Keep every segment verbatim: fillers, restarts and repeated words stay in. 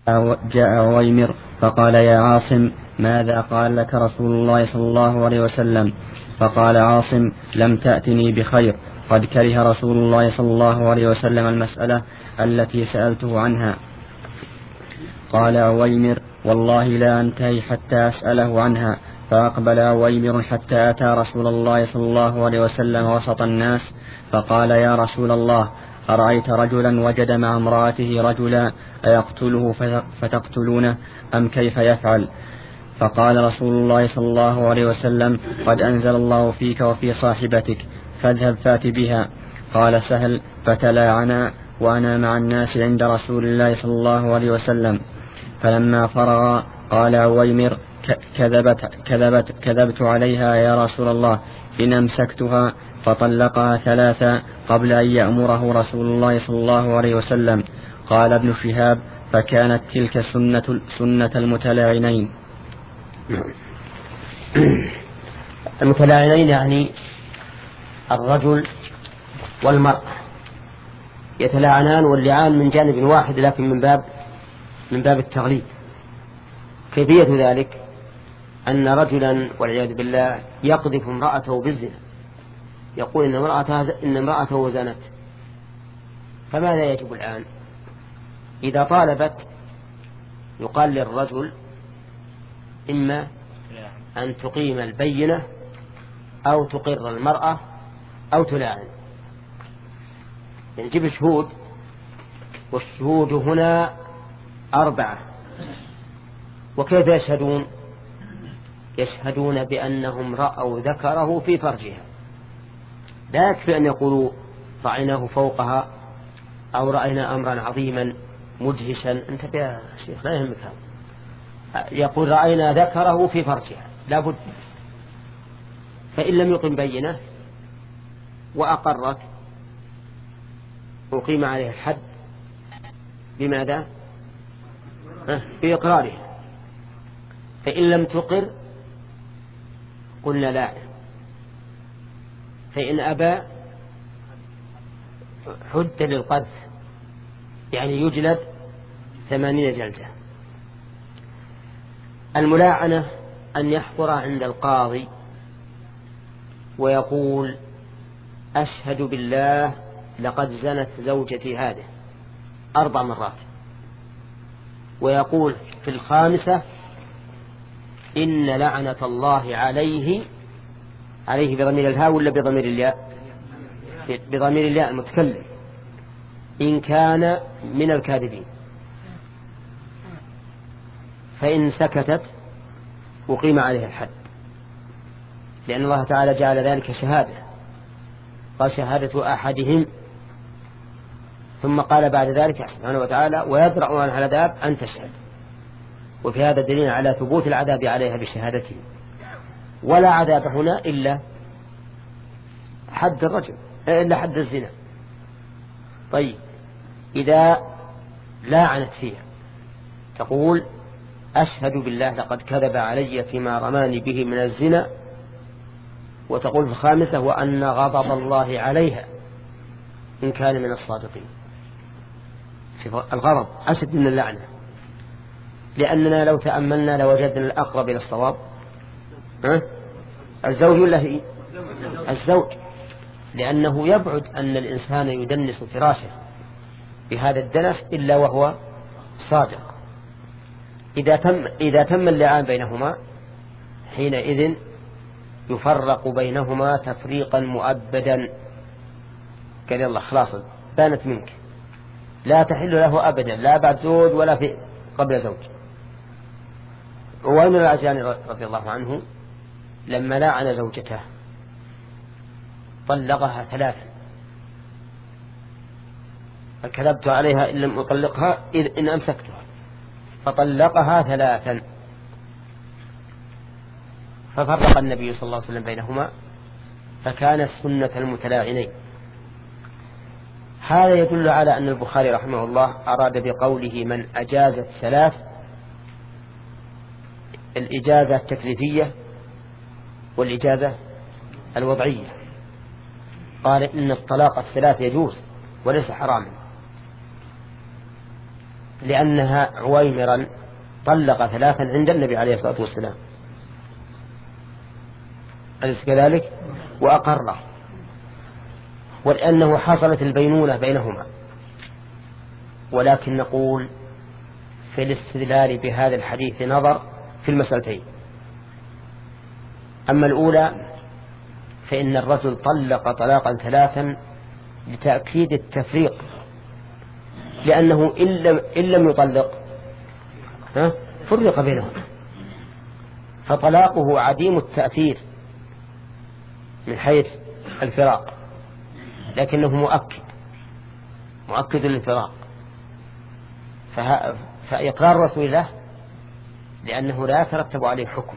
جاء عويمر فقال يا عاصم ماذا قال لك رسول الله صلى الله عليه وسلم؟ فقال عاصم لم تأتني بخير، قد كره رسول الله صلى الله عليه وسلم المسألة التي سألته عنها. قال عويمر والله لا أنتهي حتى أسأله عنها. فأقبل عويمر حتى أتى رسول الله صلى الله عليه وسلم وسط الناس فقال يا رسول الله أرأيت رجلا وجد مع امرأته رجلا أيقتله فتقتلونه أم كيف يفعل؟ فقال رسول الله صلى الله عليه وسلم قد أنزل الله فيك وفي صاحبتك فاذهب فات بها. قال سهل فتلاعنا وأنا مع الناس عند رسول الله صلى الله عليه وسلم. فلما فرغ قال عويمر كذبت, كذبت, كذبت عليها يا رسول الله إن أمسكتها. فطلقها ثلاثا قبل أن يأمره رسول الله صلى الله عليه وسلم. قال ابن شهاب فكانت تلك سنة, سنة المتلاعنين. المتلاعنين يعني الرجل والمرأة يتلاعنان، واللعان من جانب واحد لكن من باب من باب التغليب. كيفية ذلك أن رجلا والعياذ بالله يقذف امرأته بالزنا، يقول إن امرأته, إن امرأته زنت. فماذا يجب الآن؟ إذا طالبت يقال للرجل إما أن تقيم البينة أو تقر المرأة أو تلاعن، يعني جيب شهود، والشهود هنا أربعة. وكيف يشهدون؟ يشهدون بأنهم رأوا ذكره في فرجها، لا يكفي أن يقولوا رأيناه فوقها أو رأينا أمرا عظيما مدهشا. انت يا شيخ لا يهمك هذا، يقول رأينا ذكره في فرجها لا بد. فإن لم يقم بينه وأقرت أقيم عليه الحد. بماذا؟ بإقرارها. فإن لم تقر قلنا لا. فإن أبى حد للقذف، يعني يجلد ثمانين جلدة. الملاعنة أن يحضر عند القاضي ويقول أشهد بالله لقد زنت زوجتي هذه أربع مرات، ويقول في الخامسة إن لعنة الله عليه. عليه بضمير الهاء ولا بضمير الياء؟ بضمير الياء المتكلم، إن كان من الكاذبين. فإن سكتت أقيم عليها الحد، لأن الله تعالى جعل ذلك شهادة، قال شهادة أحدهم، ثم قال بعد ذلك سبحانه وتعالى ويدرأ عنها العذاب أن تشهد. وفي هذا دليل على ثبوت العذاب عليها بشهادته. ولا عذاب هنا إلا حد الرجل، إلا حد الزنا. طيب إذا لاعنت فيها تقول أشهد بالله لقد كذب علي فيما رماني به من الزنا، وتقول في الخامسة وأن غضب الله عليها إن كان من الصادقين. الغضب أشد من اللعنة، لأننا لو تأملنا لوجدنا الأقرب إلى الصواب أه؟ الزوج ولا هي؟ الزوج، لأنه يبعد أن الإنسان يدنس فراشه بهذا الدنس إلا وهو صادق. إذا تم, إذا تم اللعان بينهما حينئذ يفرق بينهما تفريقا مؤبدا. قال الله خلاص بانت منك، لا تحل له أبدا، لا بعد زوج ولا في قبل زوج. عويمر العجلاني رضي الله عنه لما لاعن زوجته طلقها ثلاثا، فكذبت عليها إن لم أطلقها إذ إن أمسكتها، فطلقها ثلاثا. ففرق النبي صلى الله عليه وسلم بينهما، فكانت سنة المتلاعنين. هذا يدل على أن البخاري رحمه الله أراد بقوله من أجاز الثلاث الإجازة التكليفية والإجازة الوضعية. قال إن الطلاق الثلاث يجوز وليس حراما. لأنها عويمرا طلق ثلاثا عند النبي عليه الصلاة والسلام، أليس كذلك؟ وأقره، ولأنه حصلت البينونة بينهما. ولكن نقول في الاستدلال بهذا الحديث نظر في المسألتين. أما الأولى فإن الرجل طلق طلاقا ثلاثا لتأكيد التفريق، لأنه إن لم يطلق فرق بينهم، فطلاقه عديم التأثير من حيث الفراق، لكنه مؤكد مؤكد للفراق. فإقرار رسول الله لأنه لا يترتب عليه حكم.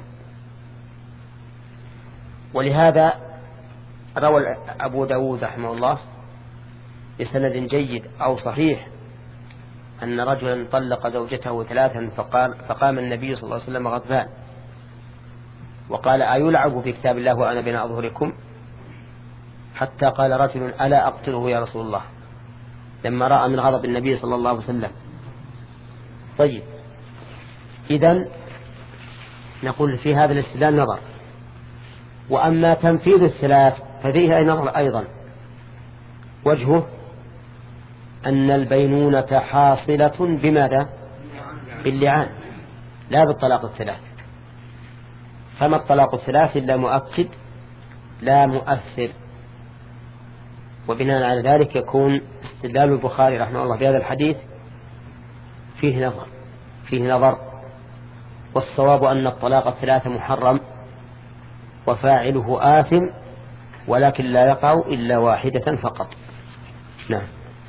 ولهذا روى أبو داود رحمه الله بسند جيد أو صحيح أن رجلا طلق زوجته ثلاثا فقال فقام النبي صلى الله عليه وسلم غضبان وقال: أيلعب في كتاب الله وأنا بين أظهركم؟ حتى قال رجل: ألا أقتله يا رسول الله، لما رأى من غضب النبي صلى الله عليه وسلم. طيب، إذن نقول في هذا الاستدلال نظر. وأما تنفيذ الثلاث ففيه نظر أيضا، وجهه أن البينونة حاصلة بماذا؟ باللعان لا بالطلاق الثلاث. فما الطلاق الثلاث إلا مؤكد لا مؤثر. وبناء على ذلك يكون استدلال البخاري رحمه الله بهذا الحديث فيه نظر فيه نظر والصواب أن الطلاق الثلاث محرم وفاعله آثم، ولكن لا يقع إلا واحدة فقط. نعم.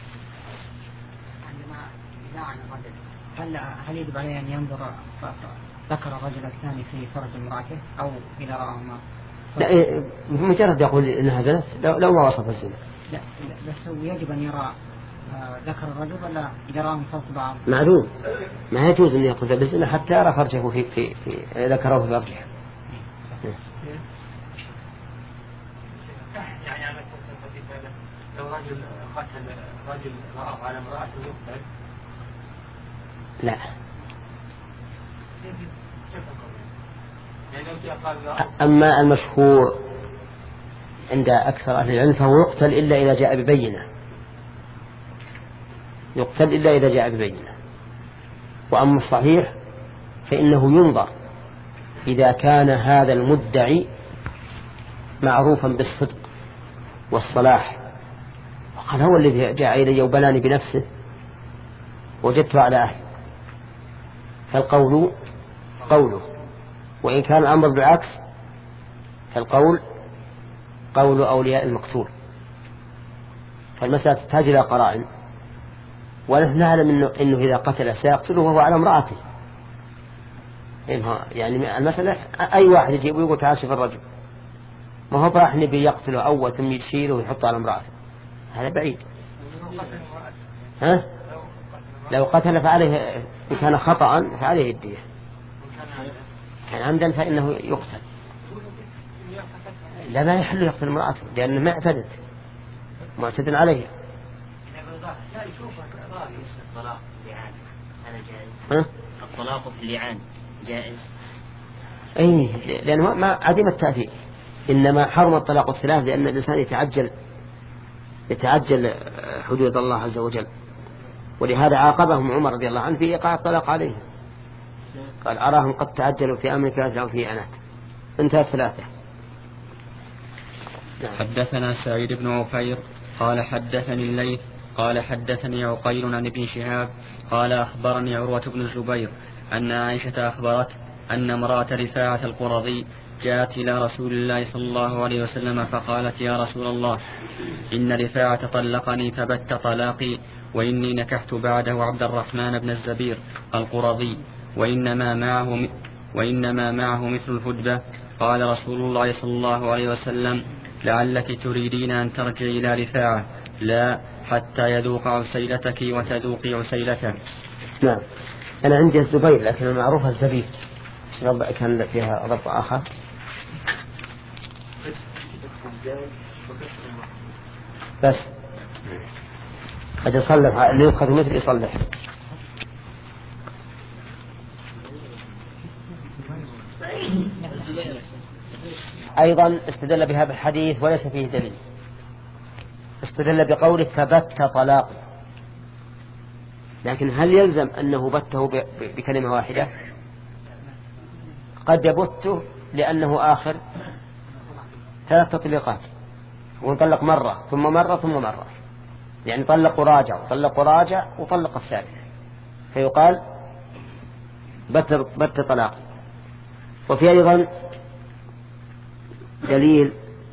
هل هل يجب عليه أن ينظر ذكر الرجل الثاني في فرج امرأته أو إذا رأهما؟ لا، مجرد يقول إنها زنت لو ما وصف الزنا. لا بس يجب أن يرى ذكر الرجل ولا إذا رأهم فوق بعض؟ معلوم، ما يجوز أن يقول بالزنا حتى يرى فرجه في في في ذكره في فرجه. يعني على لو رجل قتل رجل رأى على امرأته يقتل؟ لا. أما المشهور عند أكثر أهل العلم فهو يقتل إلا إذا جاء ببينة، يقتل إلا إذا جاء ببينة. وأما الصحيح فإنه ينظر إذا كان هذا المدعي معروفا بالصدق والصلاح، وقال هو الذي جاء إلي وبلاني بنفسه وجدته على أهل، فالقول قوله. وإن كان الأمر بالعكس فالقول قول أولياء المقتول. فالمسألة تحتاج إلى قرائن، ونحن نعلم إنه, إنه إذا قتل سيقتله وهو على امرأته. يعني المسألة أي واحد يجيب ويقول تعال شوف الرجل، ما هو راح نبي يقتله أول ثم يشيله ويحطه على امرأته، هذا بعيد. ها؟ لو قتل فعليه، إن كان خطأ فعليه الدية، كان عمدا فإنه يقتل. لا، ما يحل يقتل امرأته لأنه ما اعتدت معتد عليه. ها؟ الطلاق في اللعان جائز؟ أي، لأنه ما عديم التأثير. إنما حرم الطلاق الثلاث لأن الإنسان يتعجل يتعجل حدود الله عز وجل، ولهذا عاقبهم عمر رضي الله عنه في إيقاع الطلاق عليه. قال: أراهم قد تعجلوا في أمر كانت في أنات. انتهت ثلاثة. حدثنا سعيد بن عفير قال حدثني الليث قال حدثني عقيل عن ابن شهاب قال أخبرني عروة بن الزبير أن عائشة أخبرت أن امرأة رفاعة القرظي جاءت إلى رسول الله صلى الله عليه وسلم فقالت: يا رسول الله، إن رفاعة طلقني فبت طلاقي، وإني نكحت بعده عبد الرحمن بن الزبير القرظي، وإنما معه, وإنما معه مثل الهدبة. قال رسول الله صلى الله عليه وسلم: لعلك تريدين أن ترجعي إلى رفاعة، لا حتى يذوق عسيلتك وتذوقي عسيلته. نعم. أنا عندي الزبير لكن المعروف الزبير كان فيها ضبط آخر. بس قد يصلح اللي يؤخذ مثل يصلح. أيضا استدل بهذا الحديث وليس فيه دليل، استدل بقوله فبت طلاق، لكن هل يلزم أنه بته بكلمة واحدة؟ قد يبته لأنه آخر ثلاث تطليقات، ونطلق مرة ثم مرة ثم مرة، يعني طلق وراجع وطلق وراجع وطلق الثالث، فيقال بت, بت طلاق. وفي أيضا دليل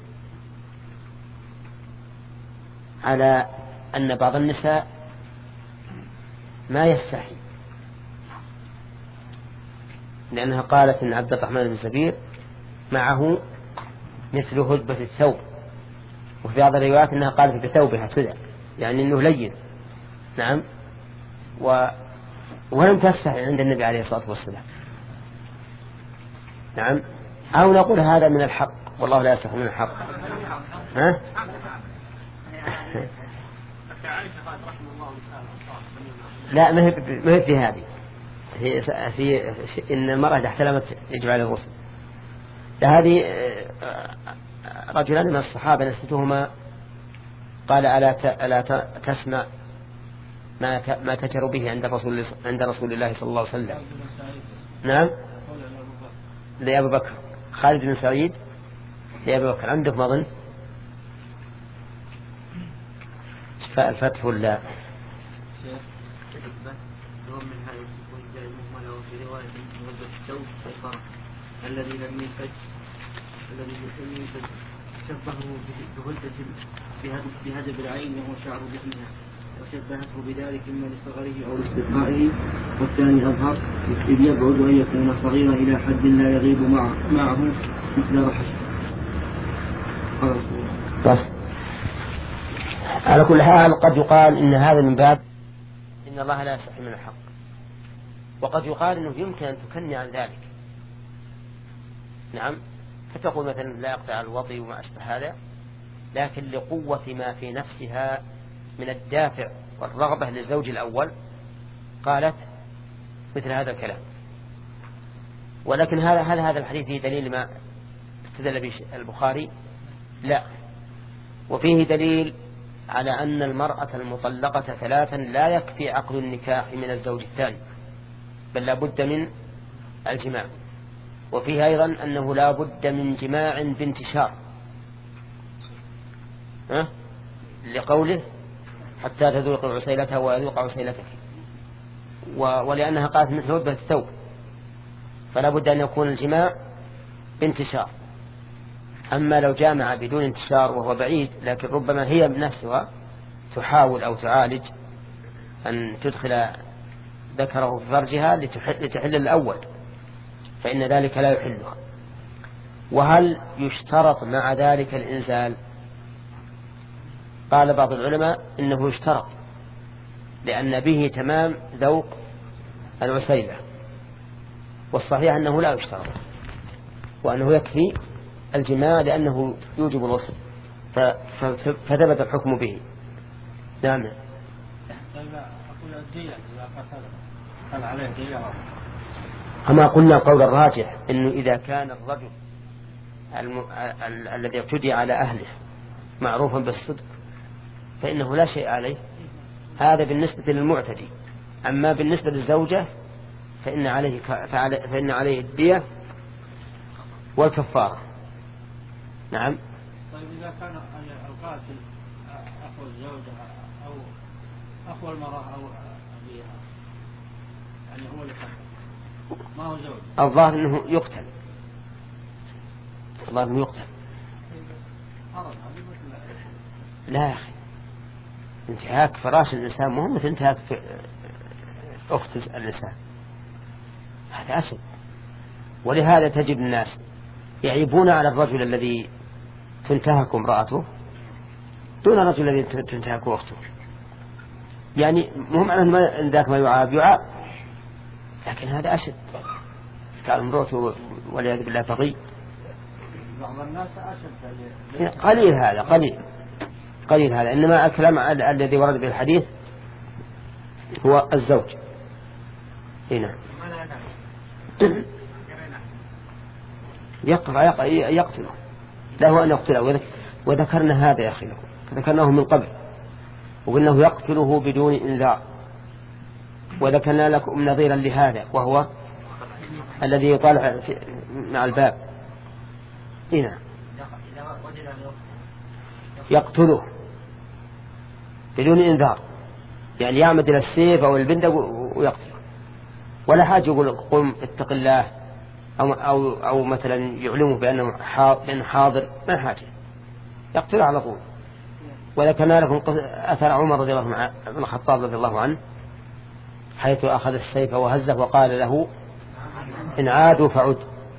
على أن بعض النساء ما يستحي، لأنها قالت إن عبد الرحمن بن زبير معه مثل هدبة الثوب، وفي بعض الروايات أنها قالت بثوبها سدى، يعني أنه لين. نعم. و... ولم تستحي عند النبي عليه الصلاة والسلام. نعم. أو نقول هذا من الحق، والله لا يستحي من الحق. ها؟ لا، ما هي في هذه، هي في إن المرأة إذا احتلمت يجب على الغسل. هذه رجلان من الصحابة نسيتهما قال ألا ألا تسمع ما ما تجر به عند رسول عند رسول الله صلى الله عليه وسلم. نعم. لأبو بكر. خالد بن سعيد لأبو بكر. عندك ما ظن شفاء الفتح ولا الذي لم ينفج الذي لم ينفج شبهه بهدب بهدب العين وهو شعر جسمها، وشبهته بذلك إما لصغره أو لاستبقائه، والثاني أظهر إذ يبعد أن يكون صغيرا إلى حد لا يغيب معه, معه مثل رحش. بس على كل حال قد يقال إن هذا من باب إن الله لا يستحي من الحق، وقد يقال إنه يمكن أن تكني عن ذلك. نعم. فتقول مثلا لا يقطع الوطي وما أشبه هذا، لكن لقوة ما في نفسها من الدافع والرغبة للزوج الأول قالت مثل هذا الكلام. ولكن هذا هل هذا الحديث فيه دليل ما استدل به البخاري؟ لا. وفيه دليل على أن المرأة المطلقة ثلاثا لا يكفي عقد النكاح من الزوج الثاني، بل لا بد من الجماع. وفيه أيضا أنه لا بد من جماع بانتشار، أه؟ لقوله حتى تذوق عسيلتها ويذوق عسيلتك، ولأنها قالت مثل هدبة الثوب، فلا بد أن يكون الجماع بانتشار. أما لو جامع بدون انتشار وهو بعيد، لكن ربما هي بنفسها تحاول أو تعالج أن تدخل ذكره في فرجها لتحل, لتحل الأول، فإن ذلك لا يحلها. وهل يشترط مع ذلك الإنزال؟ قال بعض العلماء إنه يشترط، لأن به تمام ذوق العسيلة، والصحيح أنه لا يشترط، وأنه يكفي الجماع لأنه يوجب الوصل، فثبت الحكم به. نعم. أما قلنا قول الراجح إنه إذا كان الرجل الم... ال... الذي يعتدي على أهله معروفا بالصدق فإنه لا شيء عليه، هذا بالنسبة للمعتدي. أما بالنسبة للزوجة فإن عليه ك... فعلي... فإن عليه الدية والكفارة. نعم. طيب إذا كان القاتل أخو الزوجة أو أخو المرأة أو أبيها، يعني هو اللي ما هو زوج، الظاهر أنه يقتل، الظاهر أنه يقتل. لا يا أخي، انتهاك فراش الإنسان مو مثل انتهاك أخت الإنسان، هذا أسد. ولهذا تجد الناس يعيبون على الرجل الذي تنتهك امرأته دون الرجل الذي تنتهك أخته. يعني مهم أنه ما ذاك ما يعاب يعاب، لكن هذا أشد. قال امرأته والعياذ بالله بغي. بعض الناس أشد. قليل هذا، قليل قليل هذا. إنما الكلام الذي ورد به الحديث هو الزوج. هنا يقطع يقتله له أن يقتله. وذكرنا هذا يا أخي، ذكرناه من قبل وقلناه يقتله بدون إنذار، وذكرنا لكم نظيرا لهذا وهو الذي يطالع مع الباب. هنا يقتله بدون إنذار، يعني يعمد إلى السيف أو البندق ويقتله، ولا حاجة يقول قم اتق الله أو, أو, أو مثلا يعلمه بأنه حاضر، ما حاجة، يقتله على طول. وذكرنا لكم أثر عمر رضي الله عنه بن الخطاب رضي الله عنه حيث أخذ السيف وهزه وقال له إن عادوا فعد.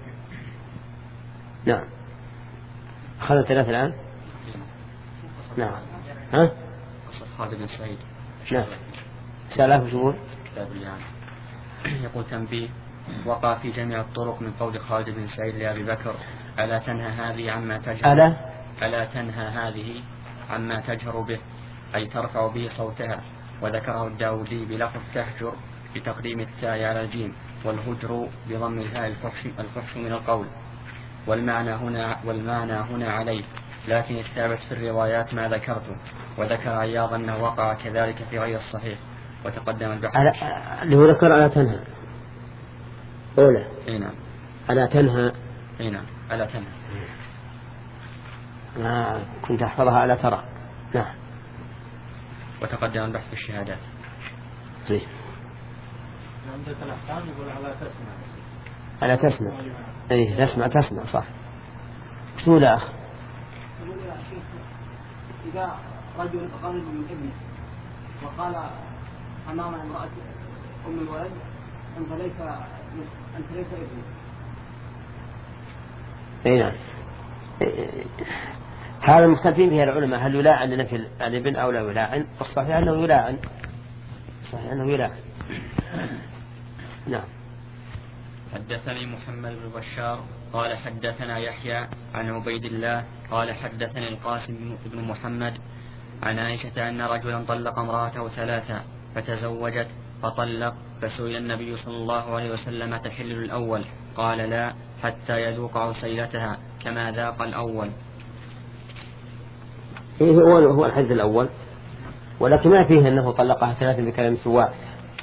نعم. أخذ ثلاثة الآن. نعم. ها؟ قصة خالد بن سعيد. نعم. سأله شهور. كتاب يعني. يقول تنبيه: وقع في جميع الطرق من قول خالد بن سعيد لأبي بكر: ألا تنهى هذه عما تجهر ألا ألا تنهى هذه عما تجهر به، أي ترفع به صوتها. وذكره الداودي بلفظ تهجر بتقديم التاء على الجيم، والهجر بضم الهاء الفحش, الفحش من القول. والمعنى هنا والمعنى هنا عليه، لكن الثابت في الروايات ما ذكرته. وذكر عياض أنه وقع كذلك في غير الصحيح، وتقدم البحث. اللي هو ذكر ألا تنهى أولى. اي نعم. ألا تنهى. اي نعم. ألا تنهى. ما كنت أحفظها ألا ترى. نعم. وتقدم البحث في الشهادات. زين. عندك الأحكام يقول ألا تسمع. ألا تسمع. أي تسمع تسمع صح. شو لا أخ؟ يقول يا شيخ إذا رجل غضب من ابنه وقال أمام امرأة أم الولد أنت ليس أنت ليس ابني. أي نعم. هذا المختلفين فيه العلماء، هل يلاعن لنفي الابن أو لا يلاعن؟ الصحيح أنه يلاعن. صحيح أنه يلاعن. نعم. حدثني محمد بن بشار قال حدثنا يحيى عن عبيد الله قال حدثني القاسم بن محمد عن عائشة أن رجلا طلق امرأته ثلاثا فتزوجت فطلق، فسئل النبي صلى الله عليه وسلم: تحل الأول؟ قال: لا، حتى يذوق عسيلتها كما ذاق الأول. هو هو الحديث الأول، ولكن ما فيه أنه طلقها ثلاثا بكلمة واحد.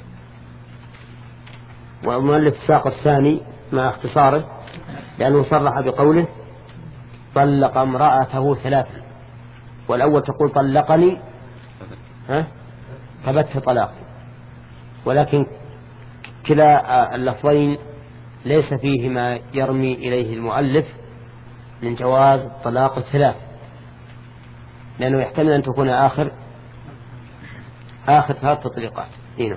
والمؤلف ساق الثاني مع اختصاره لأنه صرح بقوله طلق امرأته ثلاثا، والأول تقول طلقني ها فبت طلاق، ولكن كلا اللفظين ليس فيه ما يرمي إليه المؤلف من جواز الطلاق الثلاث، لأنه يحتمل أن تكون آخر آخر ثلاث تطليقات. هنا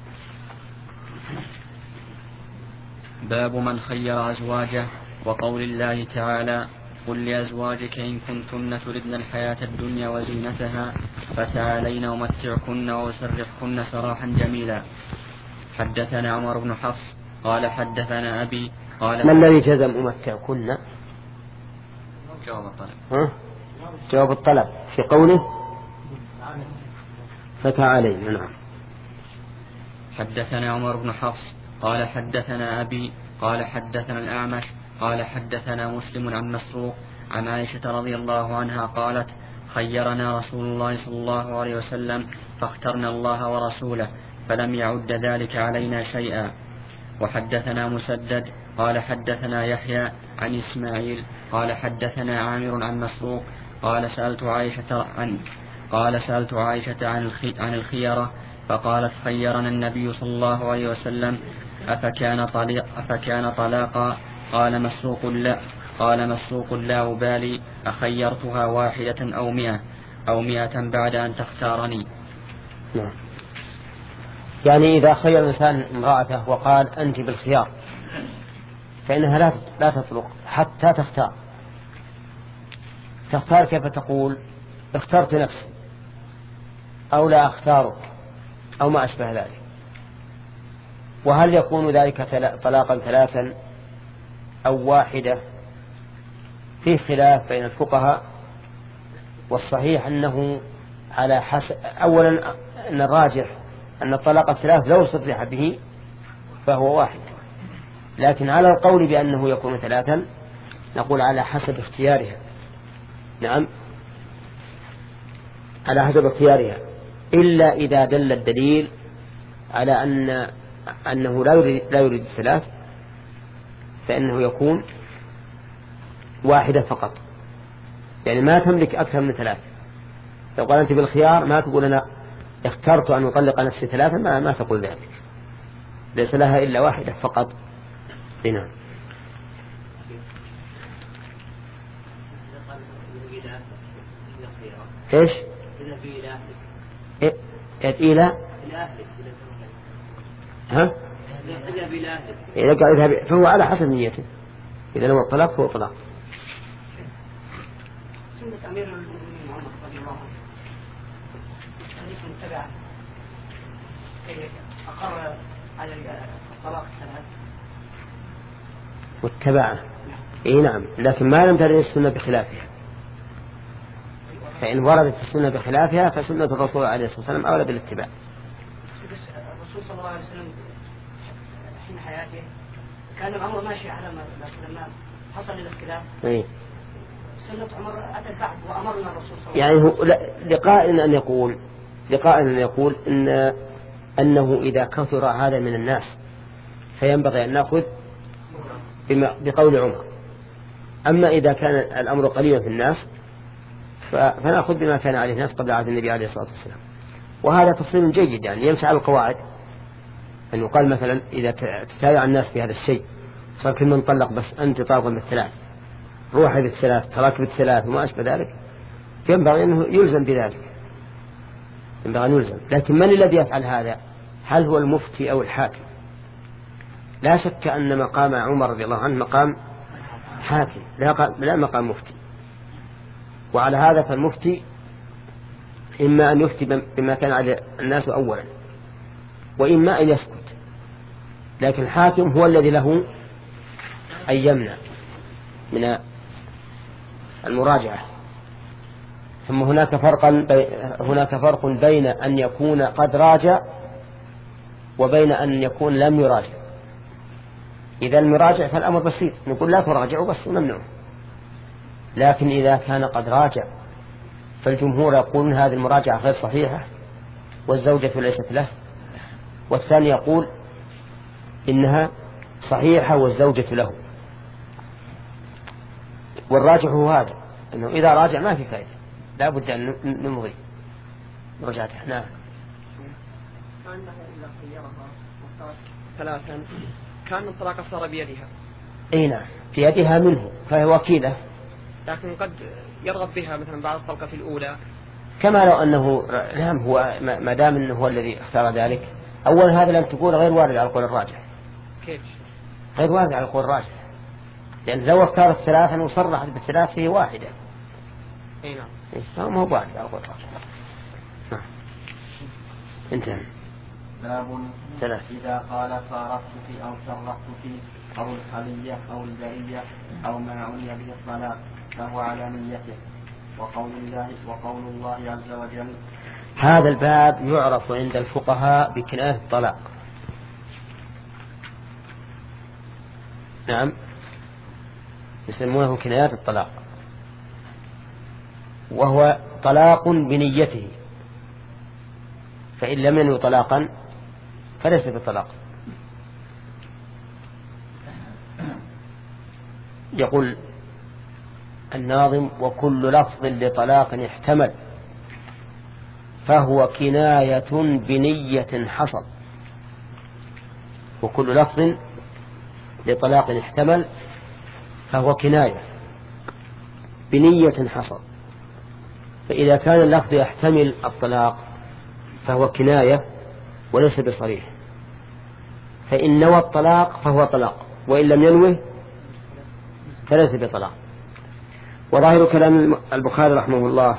باب من خير أزواجه، وقول الله تعالى: قل لأزواجك إن كنتن تردن الحياة الدنيا وزينتها فتعالين أمتعكن وأسرحكن سراحا جميلا. حدثنا عمر بن حفص قال حدثنا أبي قال: ما الذي جزم أمتعكن؟ جواب الطلب. ها؟ جواب الطلب في قوله فتعالين. نعم. حدثنا عمر بن حفص قال حدثنا أبي قال حدثنا الأعمش قال حدثنا مسلم عن مسروق عن عائشة رضي الله عنها قالت: خيرنا رسول الله صلى الله عليه وسلم فاخترنا الله ورسوله فلم يعد ذلك علينا شيئا. وحدثنا مسدد قال حدثنا يحيى عن إسماعيل قال حدثنا عامر عن مسروق قال سألت عائشة عن قال سألت عائشة عن الخي عن الخيرة فقالت: خيرنا النبي صلى الله عليه وسلم أفكان طليق أفكان طلاقا؟ قال مسروق لا قال مسروق لا أبالي أخيرتها واحدة أو مئة أو مئة بعد أن تختارني. نعم. يعني إذا خير الإنسان امرأته وقال أنت بالخيار فإنها لا لا تطلق حتى تختار. تختار كيف تقول؟ اخترت نفسي أو لا أختارك أو ما أشبه ذلك. وهل يكون ذلك طلاقا ثلاثا أو واحدة؟ فيه خلاف بين الفقهاء، والصحيح أنه على حسب. أولا أن الراجح أن الطلاق الثلاث لو صرح به فهو واحد، لكن على القول بأنه يكون ثلاثا نقول على حسب اختيارها. نعم على حسب اختيارها، إلا إذا دل الدليل على أن أنه لا يريد, لا يريد الثلاث، فإنه يكون واحدة فقط، يعني ما تملك أكثر من ثلاث. لو قال أنت بالخيار ما تقول أنا اخترت أن أطلق نفسي ثلاثا، ما, ما تقول ذلك، ليس لها إلا واحدة فقط. هنا إيش إيه إلى ها إذا قال اذهب فهو على حسب نيته، إذا لو الطلاق فهو طلاق. سنة أمير المؤمنين عمر رضي الله عنه حديث متبع أقر على الطلاق الثلاث واتبعه. إيه نعم، لكن ما لم ترد السنة بخلافها، فإن وردت السنة بخلافها فسنة الرسول عليه الصلاة والسلام أولى بالاتباع. الرسول صلى الله عليه وسلم حين حياته كان الأمر ماشي على ما لما حصل الاختلاف. إيه سنة عمر أتت بعد وأمرنا الرسول صلى الله يعني عليه وسلم. يعني هو لقائنا أن يقول لقائنا أن يقول إن أنه إذا كثر هذا من الناس فينبغي أن نأخذ بقول عمر، أما إذا كان الأمر قليلا في الناس فنأخذ بما كان عليه الناس قبل عهد النبي عليه الصلاة والسلام. وهذا تفصيل جيد، يعني يمشي على القواعد، أن يقال مثلا إذا تتابع الناس في هذا الشيء صار كل من طلق بس أنت طالق بالثلاث، روحي بالثلاث، تراك بالثلاث وما أشبه ذلك، ينبغي أنه يلزم بذلك، ينبغي أن يلزم. لكن من الذي يفعل هذا؟ هل هو المفتي أو الحاكم؟ لا شك أن مقام عمر رضي الله عنه مقام حاكم لا مقام مفتي، وعلى هذا فالمفتي إما أن يفتي بما كان على الناس أولا، وإما أن يسكت، لكن الحاكم هو الذي له أن يمنع من المراجعة. ثم هناك فرقا بي هناك فرق بين أن يكون قد راجع وبين أن يكون لم يراجع. إذا المراجع فالأمر بسيط، نقول لا تراجعوا بس ونمنعه. لكن إذا كان قد راجع فالجمهور يقول هذه المراجعة غير صحيحة والزوجة ليست له، والثاني يقول إنها صحيحة والزوجة له. والراجع هو هذا، أنه إذا راجع ما في فائدة، لا بد أن نمضي رجعته. نعم. ثلاثا كان الطلاق صار بيدها. أي نعم، في يدها منه فهي وكيلة، لكن قد يرغب بها مثلا بعد الطلقة الأولى، كما لو أنه نعم هو ما دام أنه هو الذي اختار ذلك. أولا هذا لم تكون غير وارد على القول الراجح. كيف؟ غير وارد على القول الراجح، لأن لو اختار الثلاثة وصرح بالثلاث فيه واحدة. أي نعم. ما هو وارد على القول الراجح. نعم. انتهى. باب ثلاث. إذا قال فارقتك أو شرقتك أو الخلية أو البرية أو ما عني به الطلاق فهو على نيته. وقول الله وقول الله عز وجل. هذا الباب يعرف عند الفقهاء بكناية الطلاق. نعم، يسمونه كناية الطلاق، وهو طلاق بنيته، فإن لم ينوي طلاقا فليس بطلاق. يقول الناظم: وكل لفظ لطلاق احتمل فهو كناية بنية حصل. وكل لفظ لطلاق احتمل فهو كناية بنية حصل. فإذا كان اللفظ يحتمل الطلاق فهو كناية وليس بصريح، فإن نوى الطلاق فهو طلاق، وإن لم ينوه فليس بطلاق. وظاهر كلام البخاري رحمه الله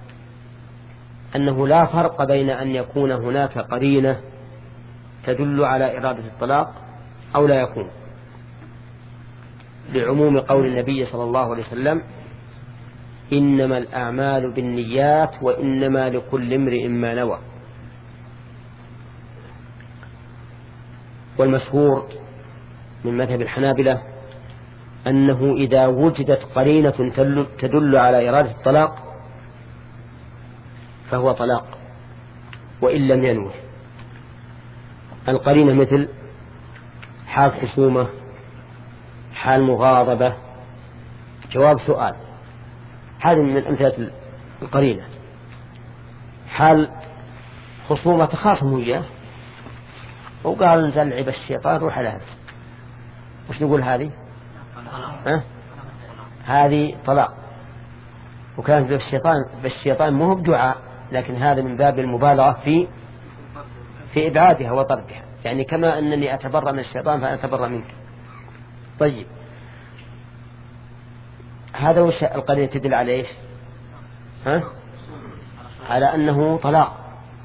أنه لا فرق بين أن يكون هناك قرينة تدل على إرادة الطلاق أو لا يكون، لعموم قول النبي صلى الله عليه وسلم: إنما الأعمال بالنيات وإنما لكل امرئ ما نوى. والمشهور من مذهب الحنابلة أنه إذا وجدت قرينة تدل على إرادة الطلاق فهو طلاق وإن لم ينوه. القرينة مثل حال خصومة، حال مغاضبة، جواب سؤال، هذه من أمثلة القرينة. حال خصومة تخاصموا إياه وقال نزل لعب الشيطان روح على هذا، وش نقول هذه؟ ها؟ هذه طلاق، وكانت بالشيطان بالشيطان مو بدعاء، لكن هذا من باب المبالغة في في إبعادها وطردها، يعني كما أنني أتبرأ من الشيطان فأنا أتبرأ منك. طيب هذا وش القرينة تدل على إيش؟ ها؟ على أنه طلاق.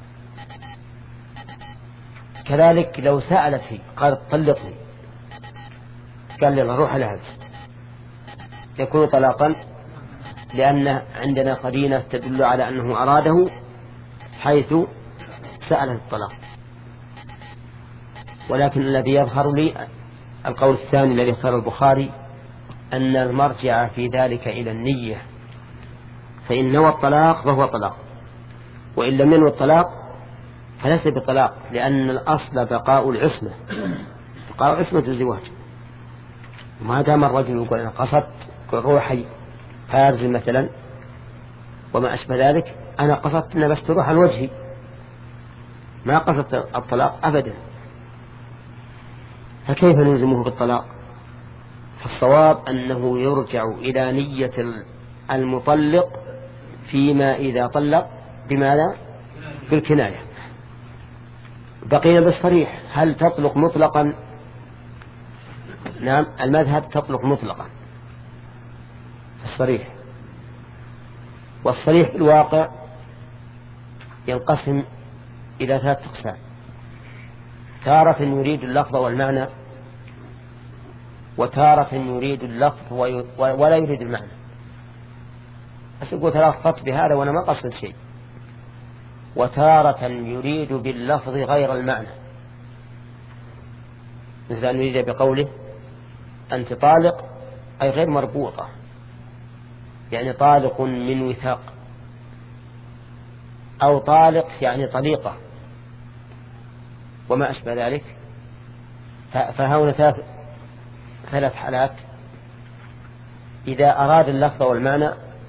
كذلك لو سألت قالت طلقني، قال لي روح على هذا، يكون طلاقا لأن عندنا قرينة تدل على أنه أراده حيث سأله الطلاق. ولكن الذي يظهر لي القول الثاني الذي اختاره البخاري أن المرجع في ذلك إلى النية، فإن نوى الطلاق فهو طلاق، وإن لم ينوى الطلاق فليس بطلاق، لأن الأصل بقاء العصمة، بقاء عصمة الزواج. ما دام الرجل يقول أنا قصدت روحي فارز مثلا وما أشبه ذلك، أنا قصدت أن بس تروح عن وجهي، ما قصدت الطلاق أبدا، فكيف نلزمه بالطلاق؟ فالصواب أنه يرجع إلى نية المطلق فيما إذا طلق بماذا؟ بالكناية. بقينا بالصريح، هل تطلق مطلقا؟ نعم، المذهب تطلق مطلقا الصريح، والصريح في الواقع ينقسم إلى ثلاث أقسام: تارة يريد اللفظ والمعنى، وتارة يريد اللفظ ولا يريد المعنى، بس يقول تلفظت بهذا وأنا ما قصد شيء، وتارة يريد باللفظ غير المعنى، مثل أن يريد بقوله أنت طالق أي غير مربوطة، يعني طالق من وثاق، أو طالق يعني طليقة وما أشبه ذلك. فهنا ثلاث ثلاث حالات: إذا أراد اللفظ والمعنى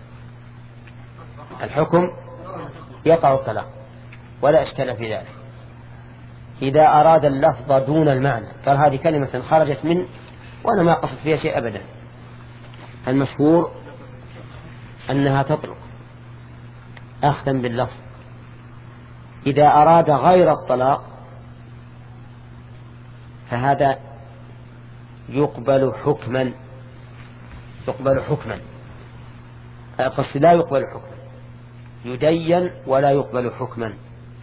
الحكم يقع الطلاق ولا إشكال في ذلك. إذا أراد اللفظ دون المعنى، قال هذه كلمة خرجت من وأنا ما قصد فيها شيء أبدا، المشهور أنها تطلق أخذا باللفظ. إذا أراد غير الطلاق فهذا يقبل حكما، يقبل حكما قصد لا يقبل حكما، يدين ولا يقبل حكما.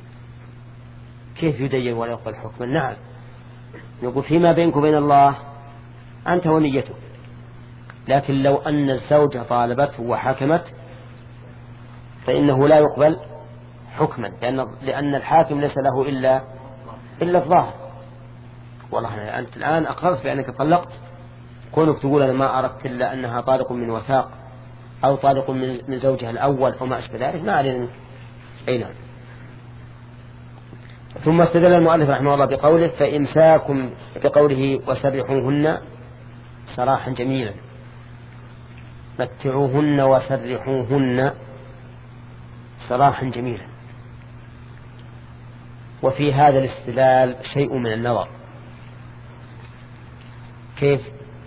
كيف يدين ولا يقبل حكما؟ نعم، نقول فيما بينك وبين الله أنت ونيتك، لكن لو أن الزوجة طالبته وحكمت فإنه لا يقبل حكما، لأن, لأن الحاكم ليس له إلا إلا الظاهر. والله أنت الآن أقررت بأنك طلقت، كونك تقول أنا ما أردت إلا أنها طالق من وثاق أو طالق من, من زوجها الأول أو ما أشبه ذلك، ما علينا منك. أي نعم. ثم استدل المؤلف رحمه الله بقوله فإمساكم، بقوله وسرحوهن سراحا جميلا، متعوهن وسرحوهن سراحا جميلا. وفي هذا الاستدلال شيء من النظر. كيف؟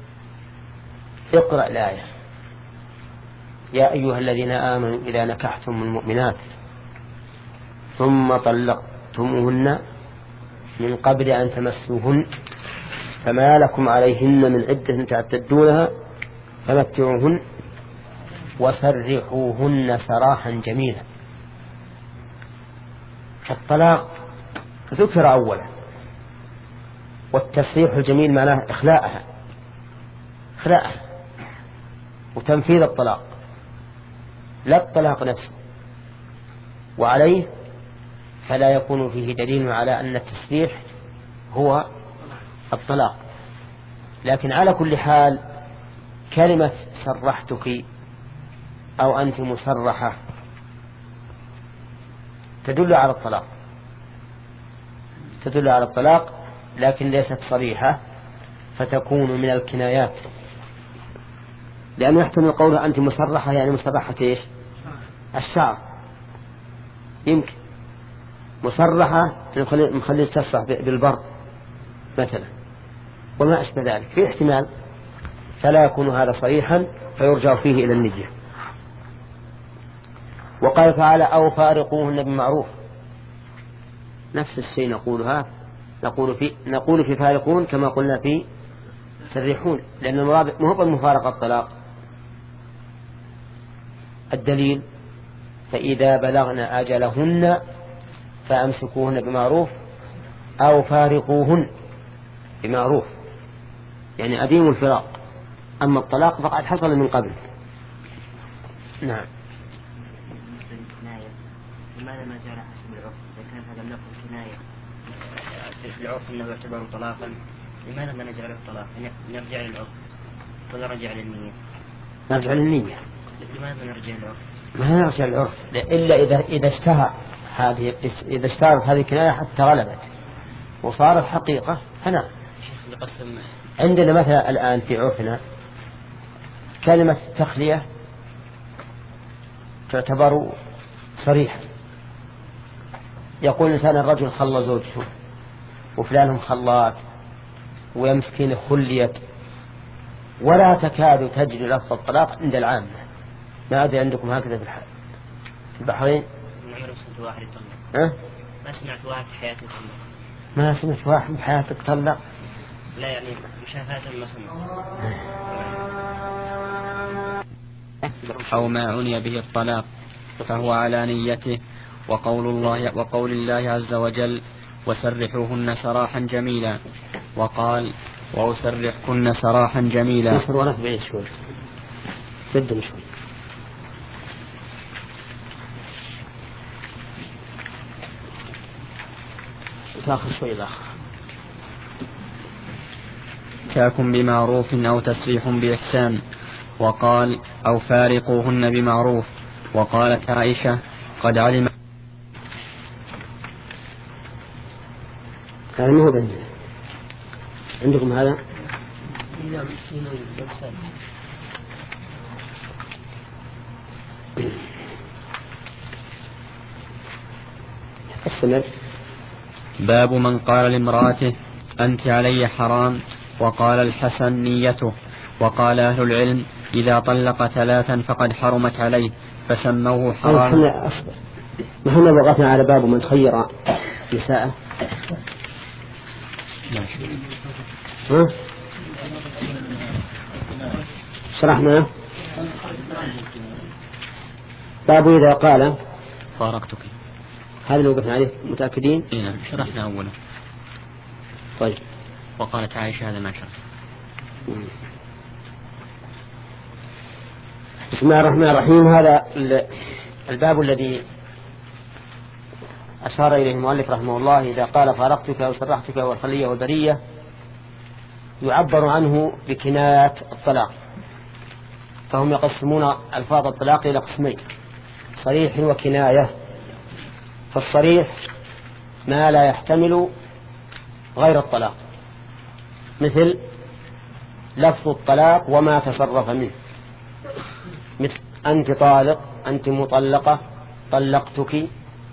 اقرأ الآية: يا أيها الذين آمنوا إذا نكحتم المؤمنات ثم طلقتموهن من قبل أن تمسوهن فما لكم عليهن من عدة تعتدونها فمتعوهن وسرحوهن سراحا جميلا. الطلاق ذكر أولا، والتسريح الجميل معناه إخلاءها إخلاءها وتنفيذ الطلاق، لا الطلاق نفسه. وعليه فلا يكون فيه دليل على أن التسريح هو الطلاق. لكن على كل حال كلمة سرحتك أو أنت مسرحة تدل على الطلاق، تدل على الطلاق لكن ليست صريحة، فتكون من الكنايات، لأنه يحتمل قولها أنت مسرحة يعني مسرحة إيش؟ الشعر، يمكن مسرحة مخلي تسرح بالبر مثلا وما أشبه ذلك، في احتمال، فلا يكون هذا صريحا فيرجع فيه إلى النية. وقال تعالى أو فارقوهن بمعروف، نفس الشيء نقولها نقول في نقول في فارقون كما قلنا في سرحون، لأن المراد مو بالمفارقة الطلاق. الدليل فإذا بلغن أجلهن فأمسكوهن بمعروف أو فارقوهن بمعروف، يعني أديم الفراق، أما الطلاق فقد حصل من قبل. نعم. لماذا ما جعل حسب العرف؟ إذا كان هذا اللفظ كناية في العرف أنه يعتبر طلاقا، لماذا ما نجعله طلاق؟ نرجع للعرف ولا نرجع للنية؟ نرجع للنية. لماذا نرجع للعرف؟ ما نرجع للعرف إلا إذا إذا اشتهر هذه إذا اشتهرت هذه الكناية حتى غلبت وصارت حقيقة هنا. عندنا مثلا الآن في عرفنا كلمة تخلية تعتبر صريحة، يقول إنسان الرجل خلى زوجته وفلانهم خلات ويمسكين خليت، ولا تكاد تجري لفظ الطلاق عند العامة. ما أدري عندكم هكذا في البحرين؟ أه؟ ما سمعت واحد في حياتي طلق. ما سمعت واحد في حياتك طلق؟ لا يعني مشافهة ما سمعت. أو ما عني به الطلاق فهو على نيته. وقول الله وقول الله عز وجل وسرحوهن سراحا جميلا، وقال وأسرحكن سراحا جميلا. يسر ونك بعيد شوي جدا شوي. تاخذ شوي الآخر. تاكم بمعروف أو تسريح بإحسان. وقال أو فارقوهن بمعروف. وقالت عائشة قد علم. هذا مو بنزل عندكم هذا؟ السمر. باب من قال لامرأته أنت علي حرام، وقال الحسن نيته. وقال أهل العلم إذا طلق ثلاثا فقد حرمت عليه فسموه حرام. نحن وقفنا على باب من خير نساءه. ها؟ شرحنا باب إذا قال فارقتك، هذا اللي وقفنا عليه متأكدين؟ نعم شرحنا أولا. طيب. وقالت عائشة هذا ما شرح. بسم الله الرحمن الرحيم. هذا الباب الذي أشار إليه المؤلف رحمه الله إذا قال فارقتك أو سرحتك والخلية والبرية يعبر عنه بكناية الطلاق، فهم يقسمون ألفاظ الطلاق إلى قسمين: صريح وكناية. فالصريح ما لا يحتمل غير الطلاق، مثل لفظ الطلاق وما تصرف منه، مثل أنت طالق، أنت مطلقة، طلقتك،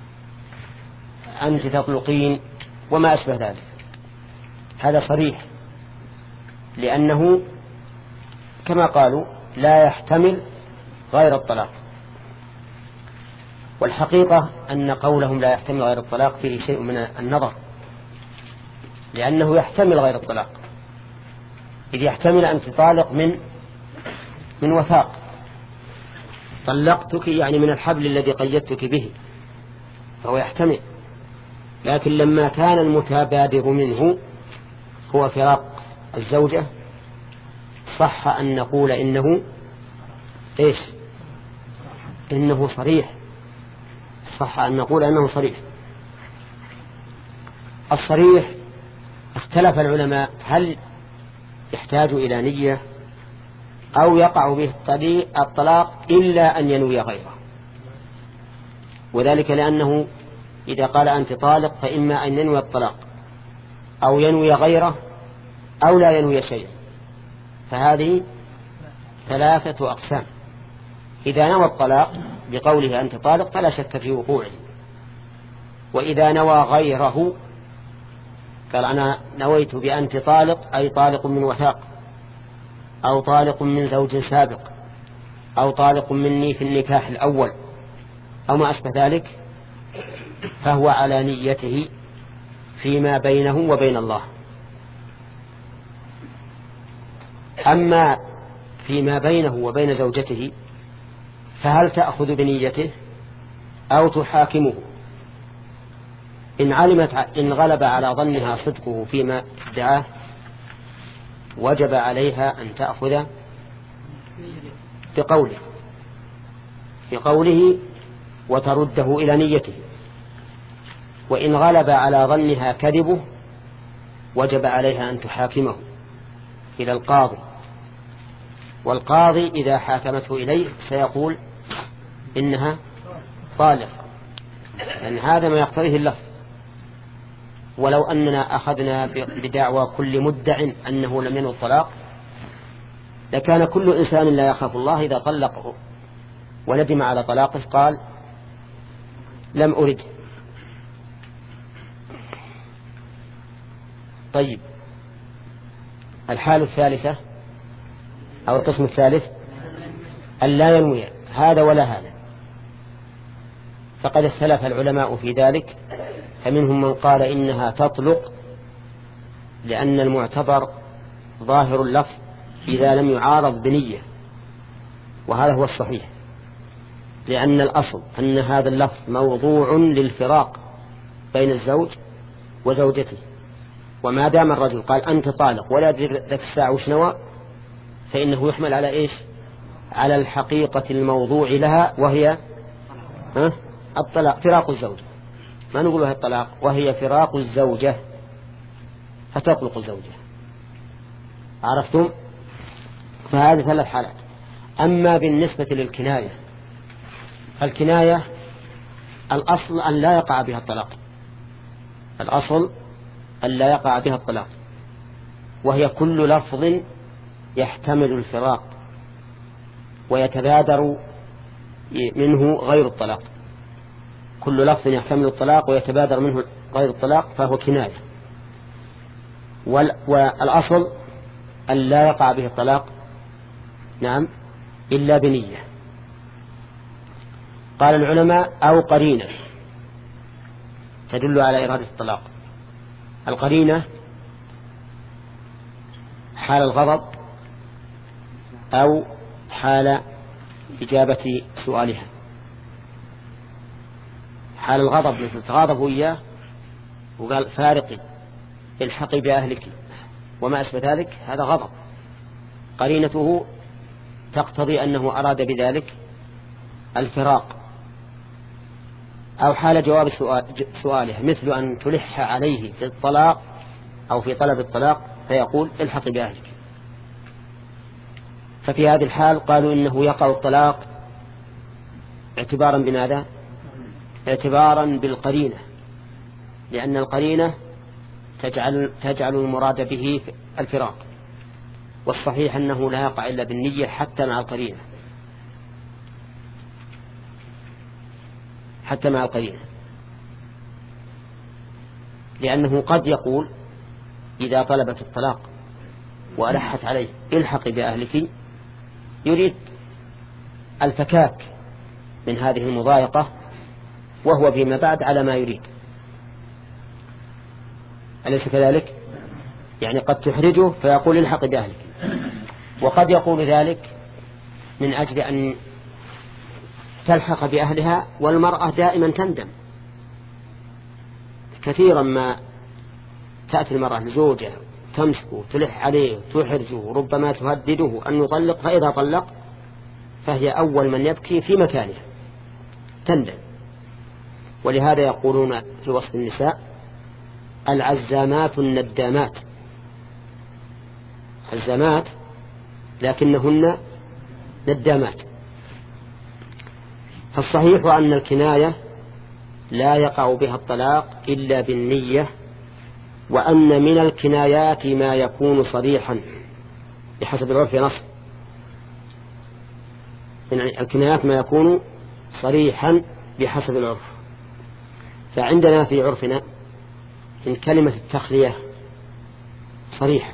أنت تطلقين، وما أشبه ذلك. هذا صريح لأنه كما قالوا لا يحتمل غير الطلاق. والحقيقة أن قولهم لا يحتمل غير الطلاق فيه شيء من النظر، لأنه يحتمل غير الطلاق، إذ يحتمل أن تطالق من من وثاق. طلقتك يعني من الحبل الذي قيدتك به، فهو يحتمل. لكن لما كان المتبادر منه هو فراق الزوجة صح أن نقول إنه إيش؟ إنه صريح. صح أن نقول إنه صريح. الصريح اختلف العلماء هل يحتاج إلى نية أو يقع به الطلاق إلا أن ينوي غيره. وذلك لأنه إذا قال أنت طالق فإما أن ينوي الطلاق أو ينوي غيره أو لا ينوي شيئا، فهذه ثلاثة أقسام. إذا نوى الطلاق بقوله أنت طالق فلا شك في وقوعه، وإذا نوى غيره قال أنا نويت بأنت طالق أي طالق من وثاق أو طالق من زوج سابق أو طالق مني في النكاح الأول أو ما أشبه ذلك، فهو على نيته فيما بينه وبين الله. أما فيما بينه وبين زوجته فهل تأخذ بنيته أو تحاكمه؟ إن علمت إن غلب على ظنها صدقه فيما ادعاه وجب عليها أن تأخذ بقوله بقوله وترده إلى نيته. وإن غلب على ظنها كذبه وجب عليها أن تحاكمه إلى القاضي، والقاضي إذا حاكمته إليه سيقول إنها طالق، لأن هذا ما يقتضيه اللفظ. ولو أننا أخذنا بدعوى كل مدع أنه لم ينوي الطلاق لكان كل إنسان لا يخاف الله إذا طلقه وندم على طلاقه قال لم أرد. طيب، الحالة الثالثة أو القسم الثالث أن لا ينوي هذا ولا هذا، فقد اختلف العلماء في ذلك، فمنهم من قال إنها تطلق لأن المعتبر ظاهر اللفظ إذا لم يعارض بنية، وهذا هو الصحيح، لأن الأصل أن هذا اللفظ موضوع للفراق بين الزوج وزوجته، وما دام الرجل قال أنت طالق ولا يدري ذاك الساعة وش نوى فإنه يحمل على إيش؟ على الحقيقة الموضوع لها، وهي ها؟ الطلاق، فراق الزوجة، ما نقولها الطلاق، وهي فراق الزوجة فتطلق الزوجة. عرفتم؟ فهذه ثلاث حالات. أما بالنسبة للكناية، الكناية الأصل أن لا يقع بها الطلاق، الأصل أن لا يقع بها الطلاق، وهي كل لفظ يحتمل الفراق ويتبادر منه غير الطلاق، كل لفظ يحتمل الطلاق ويتبادر منه غير الطلاق فهو كناية. والأصل أن لا يقع به الطلاق نعم إلا بنية. قال العلماء أو قرينة تدل على إرادة الطلاق. القرينة حال الغضب أو حال إجابة سؤالها. حال الغضب مثل تغاضبوا إياه وقال فارقي الحقي بأهلك وما أشبه ذلك، هذا غضب، قرينته تقتضي أنه أراد بذلك الفراق. أو حال جواب سؤاله مثل أن تلح عليه في الطلاق أو في طلب الطلاق فيقول الحقي بأهلك، ففي هذه الحال قالوا إنه يقع الطلاق اعتبارا بماذا؟ اعتبارا بالقرينة، لأن القرينة تجعل, تجعل المراد به الفراق، والصحيح أنه لا يقع إلا بالنية حتى مع القرينة، حتى مع القرينة، لأنه قد يقول إذا طلبت الطلاق وألحت عليه الحقي بأهلك يريد الفكاك من هذه المضايقة وهو فيما بعد على ما يريد، أليس كذلك؟ يعني قد تحرجه فيقول الحقي بأهلك، وقد يقول ذلك من أجل أن تلحق بأهلها، والمرأة دائما تندم. كثيرا ما تأتي المرأة لزوجها تمسكه تلح عليه تحرجه ربما تهدده أن يطلق، فإذا طلق فهي أول من يبكي في مكانها تندم. ولهذا يقولون في وصف النساء العزامات الندامات، عزامات لكنهن ندامات. فالصحيح أن الكناية لا يقع بها الطلاق إلا بالنية، وأن من الكنايات ما يكون صريحا بحسب العرف نص، من الكنايات ما يكون صريحا بحسب العرف. فعندنا في عرفنا إن كلمة التخلية صريحة،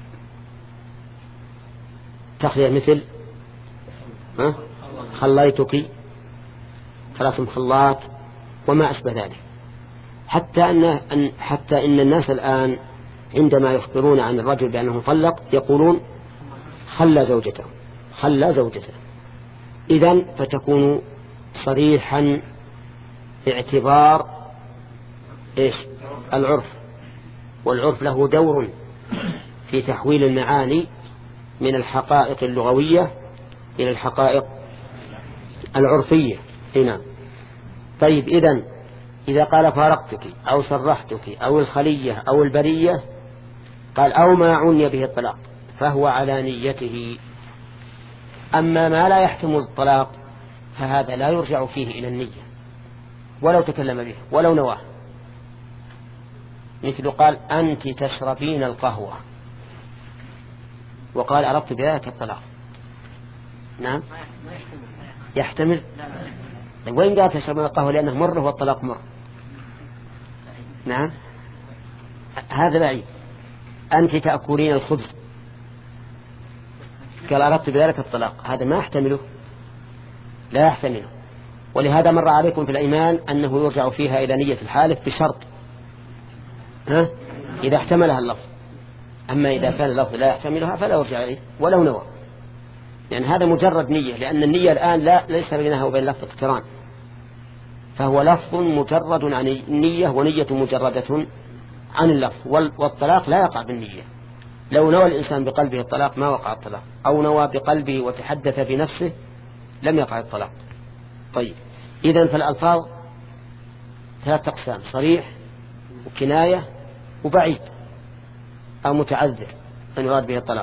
تخلية مثل ها؟ خليتك، ثلاث مخلات وما أشبه ذلك. حتى أن حتى إن الناس الآن عندما يخبرون عن الرجل بأنه طلق يقولون خلى زوجته خلى زوجته. إذن فتكون صريحا باعتبار إيش؟ العرف، والعرف له دور في تحويل المعاني من الحقائق اللغوية إلى الحقائق العرفية هنا. طيب إذن إذا قال فارقتك أو سرحتك أو الخلية أو البرية، قال أو ما عني به الطلاق فهو على نيته. أما ما لا يحتمل الطلاق فهذا لا يرجع فيه إلى النية ولو تكلم به ولو نواه. مثل قال أنت تشربين القهوة وقال أردت بذلك الطلاق، نعم يحتمل. وين قال تشربين القهوة لأنه مر والطلاق مر، نعم هذا بعيد. أنت تأكلين الخبز قال أردت بذلك الطلاق، هذا ما يحتمله، لا يحتمله. ولهذا مر عليكم في الأيمان أنه يرجع فيها إلى نية الحالف بشرط ها؟ إذا احتملها اللفظ. أما إذا كان اللفظ لا يحتملها فلا يرجع إليه ولو نوى، يعني هذا مجرد نية، لأن النية الآن لا ليس بينها وبين اللفظ اقتران، فهو لفظ مجرد عن النية ونية مجردة عن اللفظ. والطلاق لا يقع بالنية. لو نوى الإنسان بقلبه الطلاق ما وقع الطلاق، أو نوى بقلبه وتحدث بنفسه لم يقع الطلاق. طيب إذن فالألفاظ ثلاث أقسام: صريح وكناية وبعيد أو متعذر أن يراد به الطلاق.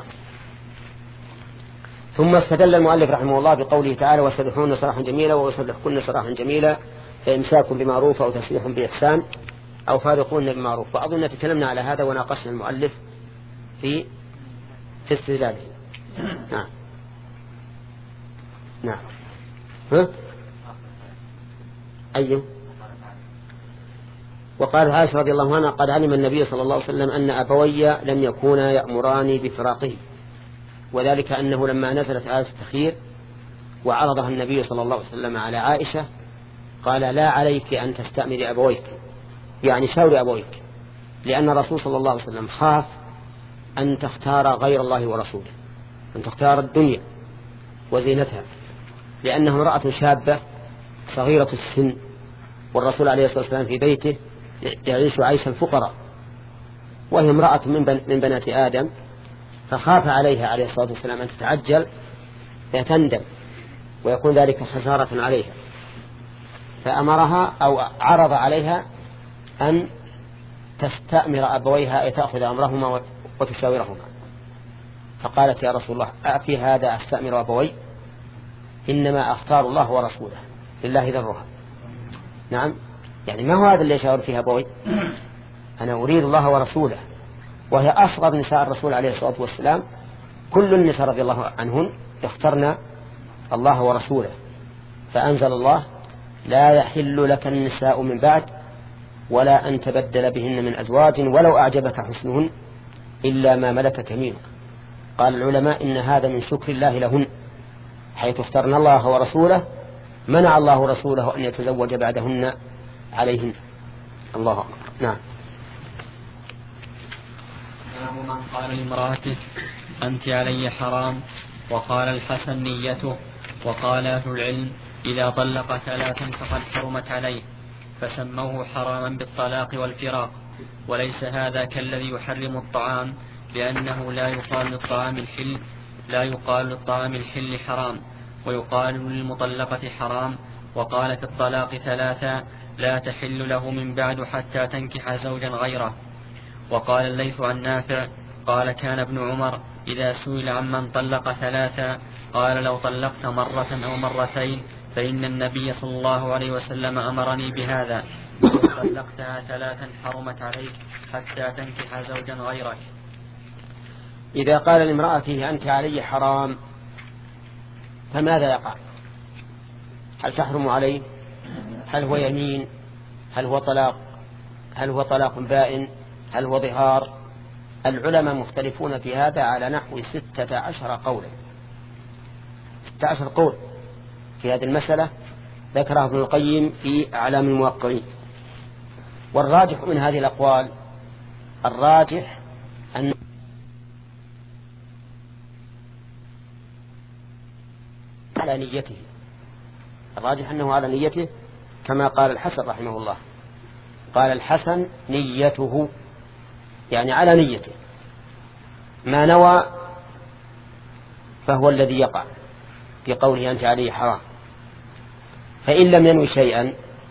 ثم استدل المؤلف رحمه الله بقوله تعالى: وسرحون سراحا جميلا وسرحكن سراحا جميلا فإمساك بمعروف أو تسريح بإحسان أو فارقون بمعروف. وأظن تكلمنا على هذا وناقشنا المؤلف في في استدلاله. نعم نعم ها أيه. وقال عائشة رضي الله عنها: قد علم النبي صلى الله عليه وسلم أن أبوي لم يكونا يأمراني بفراقه، وذلك أنه لما نزلت آية التخيير وعرضها النبي صلى الله عليه وسلم على عائشة قال: لا عليك أن تستأمر أبويك، يعني شاور أبويك، لأن الرسول صلى الله عليه وسلم خاف أن تختار غير الله ورسوله، أن تختار الدنيا وزينتها، لأنها امرأة شابة صغيرة السن، والرسول عليه الصلاة والسلام في بيته يعيش عيش الفقراء، وهي امرأة من بنات آدم، فخاف عليها عليه الصلاة والسلام أن تتعجل فتندم ويكون ذلك خسارة عليها، فأمرها أو عرض عليها أن تستأمر أبويها أي تأخذ أمرهما وتشاورهما. فقالت: يا رسول الله، أفي هذا أستأمر أبوي؟ إنما أختار الله ورسوله، لله ذرها. نعم، يعني ما هو هذا اللي يشاور فيها أبوي؟ أنا أريد الله ورسوله، وهي أصغر نساء الرسول عليه الصلاة والسلام. كل النساء رضي الله عنهن يخترن الله ورسوله، فأنزل الله: لا يحل لك النساء من بعد ولا أن تبدل بهن من أزواج ولو أعجبك حسنهن إلا ما ملكت يمينك. قال العلماء إن هذا من شكر الله لهن، حيث اخترن الله ورسوله منع الله رسوله أن يتزوج بعدهن عليهن. الله أكبر. نعم. من قال لامرأته: أنت علي حرام، وقال الحسن نيته، وقال أهل العلم: إذا طلق ثلاثا فقد حرمت عليه، فسموه حراما بالطلاق والفراق. وليس هذا كالذي يحرم الطعام، لأنه لا يقال للطعام الحل لا يقال للطعام الحل حرام، ويقال للمطلقة حرام. وقال في الطلاق ثلاثا لا تحل له من بعد حتى تنكح زوجا غيره. وقال الليث عن نافع قال: كان ابن عمر إذا سئل عمن طلق ثلاثا قال لو طلقت مرة أو مرتين فإن النبي صلى الله عليه وسلم أمرني بهذا، وإن طلقتها ثلاثا حرمت عليك حتى تنكح زوجا غيرك. إذا قال لامرأته أنت علي حرام فماذا يقع؟ هل تحرم عليه؟ هل هو يمين؟ هل هو طلاق؟ هل هو طلاق بائن؟ هل هو ظهار؟ العلماء مختلفون في هذا على نحو ستة عشر قولا، ستة عشر قول في هذه المسألة ذكرها ابن القيم في أعلام الموقعين. والراجح من هذه الأقوال الراجح أن على نيته، الراجح أنه على نيته كما قال الحسن رحمه الله، قال الحسن نيته يعني على نيته، ما نوى فهو الذي يقع في قوله أنت عليه حرام. فإن لم ينوي شيئا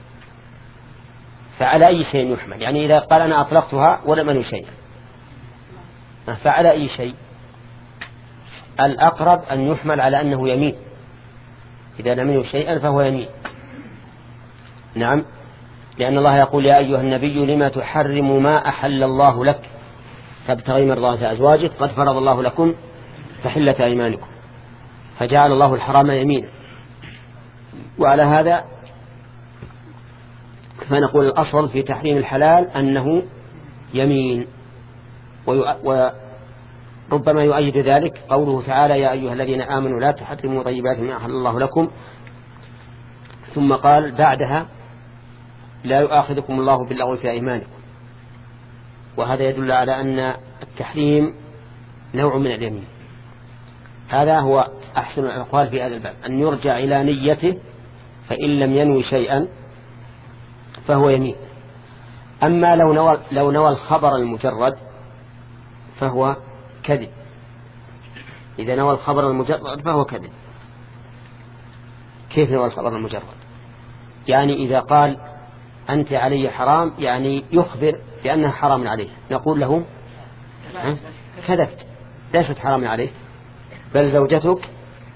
فعلى أي شيء يحمل؟ يعني إذا قال أنا أطلقتها ولم أنوي شيئا فعلى أي شيء؟ الأقرب أن يحمل على أنه يمين، إذا لم ينوي شيئا فهو يمين. نعم، لأن الله يقول يا أيها النبي لما تحرم ما أحل الله لك تبتغي مرضات أزواجك قد فرض الله لكم تحلة أيمانكم، فجعل الله الحرام يمينا. وعلى هذا فنقول الأصل في تحريم الحلال أنه يمين. وربما يؤيد ذلك قوله تعالى يا أيها الذين آمنوا لا تحرموا طيبات ما أحل الله لكم، ثم قال بعدها لا يؤاخذكم الله باللغو في أيمانكم. وهذا يدل على أن التحريم نوع من اليمين. هذا هو أحسن الأقوال في هذا الباب، أن يرجع إلى نيته، فإن لم ينوي شيئا فهو يمين. أما لو نوى, لو نوى الخبر المجرد فهو كذب. إذا نوى الخبر المجرد فهو كذب. كيف نوى الخبر المجرد؟ يعني إذا قال أنت علي حرام يعني يخبر بأنها حرام عليه، نقول له كذبت، ليست حرام عليك بل زوجتك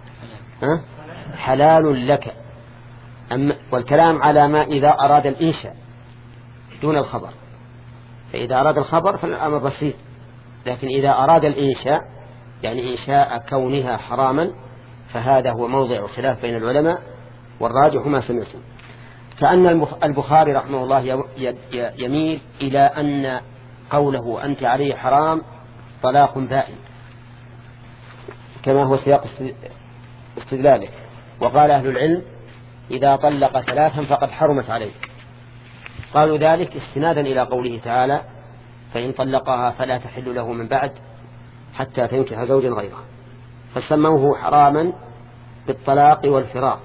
حلال لك. أما والكلام على ما إذا أراد الإنشاء دون الخبر، فإذا أراد الخبر فالأمر بسيط، لكن إذا أراد الإنشاء يعني إنشاء كونها حراما فهذا هو موضع خلاف بين العلماء، والراجح ما سمعتم. كأن البخاري رحمه الله يميل إلى أن قوله أنت عليه حرام طلاق بائن كما هو سياق استدلاله. وقال أهل العلم إذا طلق ثلاثا فقد حرمت عليه، قالوا ذلك استنادا إلى قوله تعالى فإن طلقها فلا تحل له من بعد حتى تنكح زوجا غيره، فسموه حراما بالطلاق والفراق.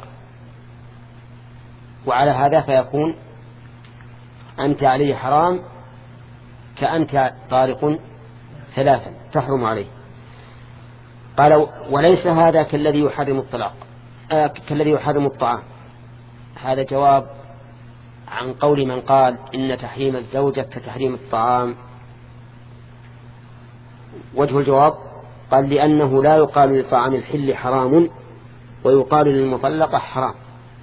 وعلى هذا فيكون أنت عليه حرام كأنت طارق ثلاثا تحرم عليه. قالوا وليس هذا كالذي يحرم الطلاق آه كالذي يحرم الطعام. هذا جواب عن قول من قال إن تحريم الزوجة كتحريم الطعام. وجه الجواب قال لأنه لا يقال لطعام الحل حرام ويقال للمطلقة حرام.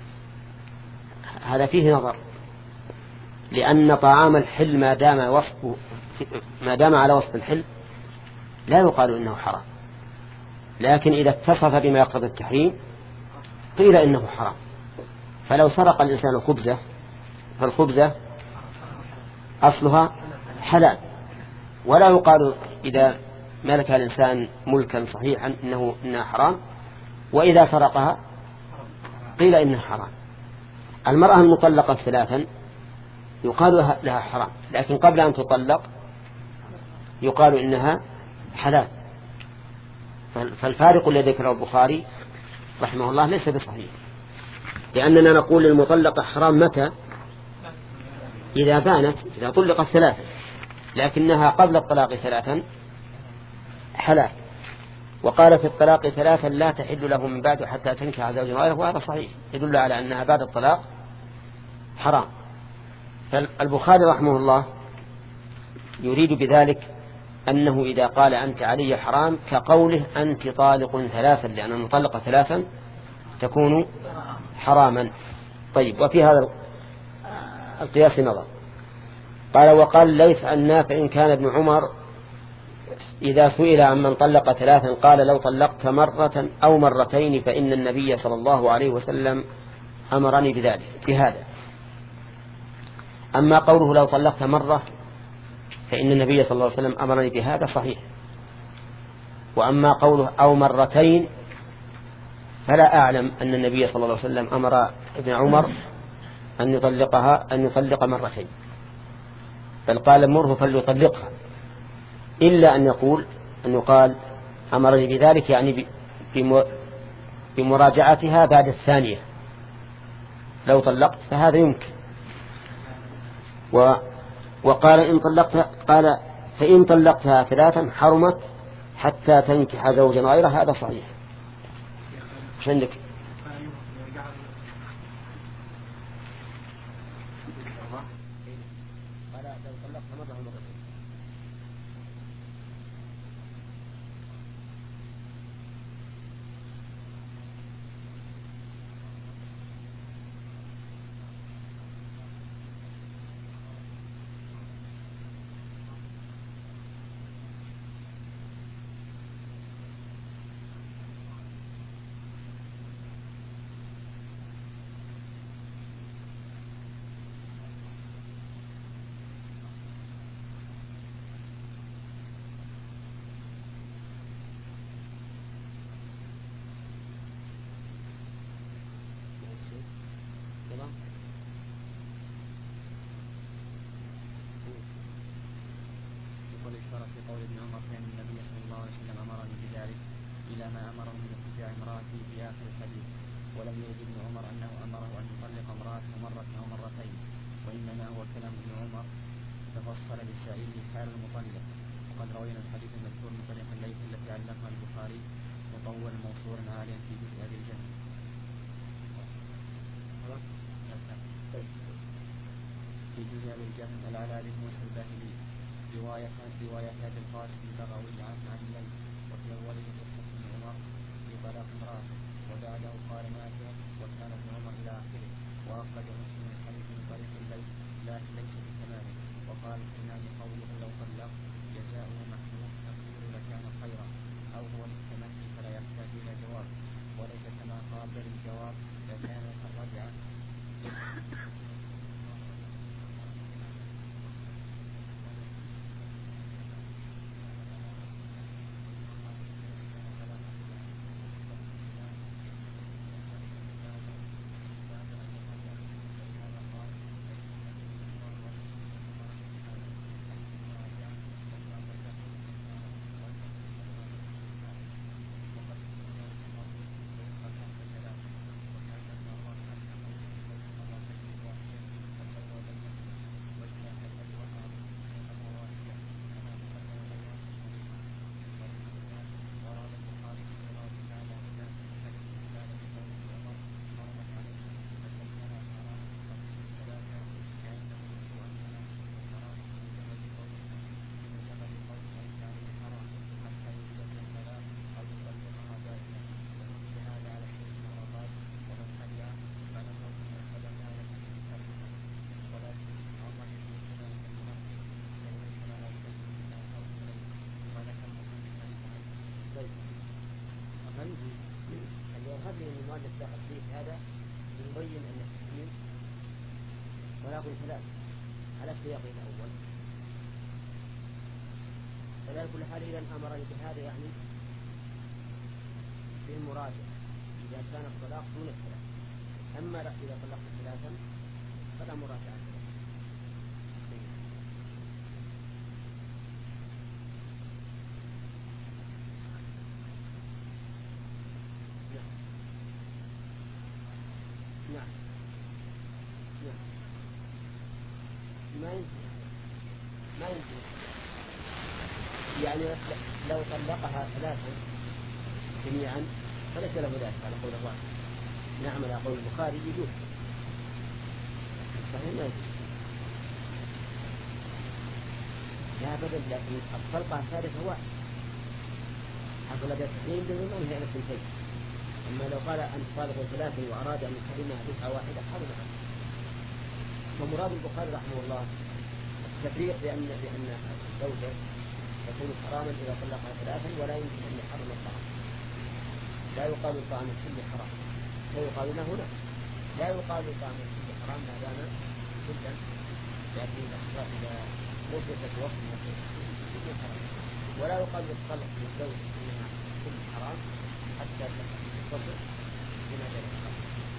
هذا فيه نظر، لأن طعام الحل ما دام وصفه ما دام على وصف الحل لا يقال إنه حرام، لكن إذا اتصف بما يقتضي التحريم قيل إنه حرام. فلو سرق الإنسان خبزة فالخبزة أصلها حلال، ولا يقال إذا ملك الإنسان ملكا صحيحا إنه إنها حرام، وإذا سرقها قيل إنها حرام. المرأة المطلقة ثلاثا يقال لها حرام، لكن قبل أن تطلق يقال إنها حلال. فالفارق الذي ذكره البخاري رحمه الله ليس بصحيح، لأننا نقول للمطلقة حرام متى؟ إذا بانت، إذا طلقت ثلاثا، لكنها قبل الطلاق ثلاثا حلال. وقال في الطلاق ثلاثا لا تحل له من بعد حتى تنكح زوجا غيره، وهذا صحيح يدل على أنها بعد الطلاق حرام. فالبخاري رحمه الله يريد بذلك أنه إذا قال أنت علي حرام كقوله أنت طالق ثلاثا، لأن المطلقة ثلاثا تكون حراما. طيب، وفي هذا القياس نظر. قال وقال ليس عن نافع إن كان ابن عمر إذا سئل عن من طلق ثلاثا قال لو طلقت مرة أو مرتين فإن النبي صلى الله عليه وسلم أمرني بذلك بهذا. أما قوله لو طلقت مرة فإن النبي صلى الله عليه وسلم أمرني بهذا صحيح. وأما قوله أو مرتين فلا أعلم أن النبي صلى الله عليه وسلم أمر ابن عمر أن يطلقها أن يطلق مرتين، بل قال مره فليطلقها، إلا أن يقول أن يقال أمرني بذلك يعني بمراجعتها بعد الثانية لو طلقت، فهذا يمكن. و وقال إن طلقتها قال فإن طلقتها ثلاثا حرمت حتى تنكح زوجا غيره، هذا صحيح. ايش عندك؟ في قول ابن عمر فإن النبي صلى الله عليه وسلم أمرني بذلك إلى ما أمره من اتباع امرأته في آخر الحديث، ولم يرد ابن عمر أنه أمره أن يطلق امرأته مرة أو مرتين، وإنما هو كلام ابن عمر تفصل للسائل حال المطلق. وقد روينا الحديث المذكور من طريق الليث التي علقها البخاري مطول موصولا عاليا في جزء أبي الجنة. في جزء أبي الجنة العلاء بن موسى الباهلي رواية رواية أبي القاسم البغوي عنه عن الليث، وفي أوله قصة ابن عمر في طلاق امرأته، وبعده قال نافع وكان ابن عمر إلى آخره. وأخرج مسلم الحديث من طريق الليث لكن ليس بتمامه. وقال الإمام قوله لو طلق جزاؤه محمود تقدير لكان خيرا، أو هو للتمني فلا يحتاج إلى جواب، وليس كما قال بل الجواب لكان الرجعة. هذه المؤلف داخل فيه هذا يبين أن التسليم طلاق ثلاث على السياق الأول، فلا كل حال إذا أمرني بهذا يعني في المراجعة إذا كان الطلاق دون الثلاث. أما إذا طلقت ثلاثا فلا مراجعة. نعم نعم ما يمكن ما يمكن يعني لو طلقها ثلاثا جميعا فليس له ذلك على قول الله. نعم على قول البخاري يجوز صحيح ما يجوز. لا بدل، لكن الطلقة الثالثة واحد حصل بيتين بمن هي الاثنتين. أما لو قال أنت طالق ثلاثة وأراد أن يكلمها بدعة واحدة حرم. ومراد البخاري رحمه الله التفريق بأن بأن الزوجة تكون حراما إذا طلقها ثلاثا ولا يمكن أن يحرم الطعام. لا يقال الطعام الكل حرام، لا يقال له هنا لا يقال الطعام الكل حرام ما دام جدا، لكن إذا وصفت وصف الكل حرام. ولا يقال بالطلق للزوج إنها كل حرام حتى تصل بما جاء الحرام.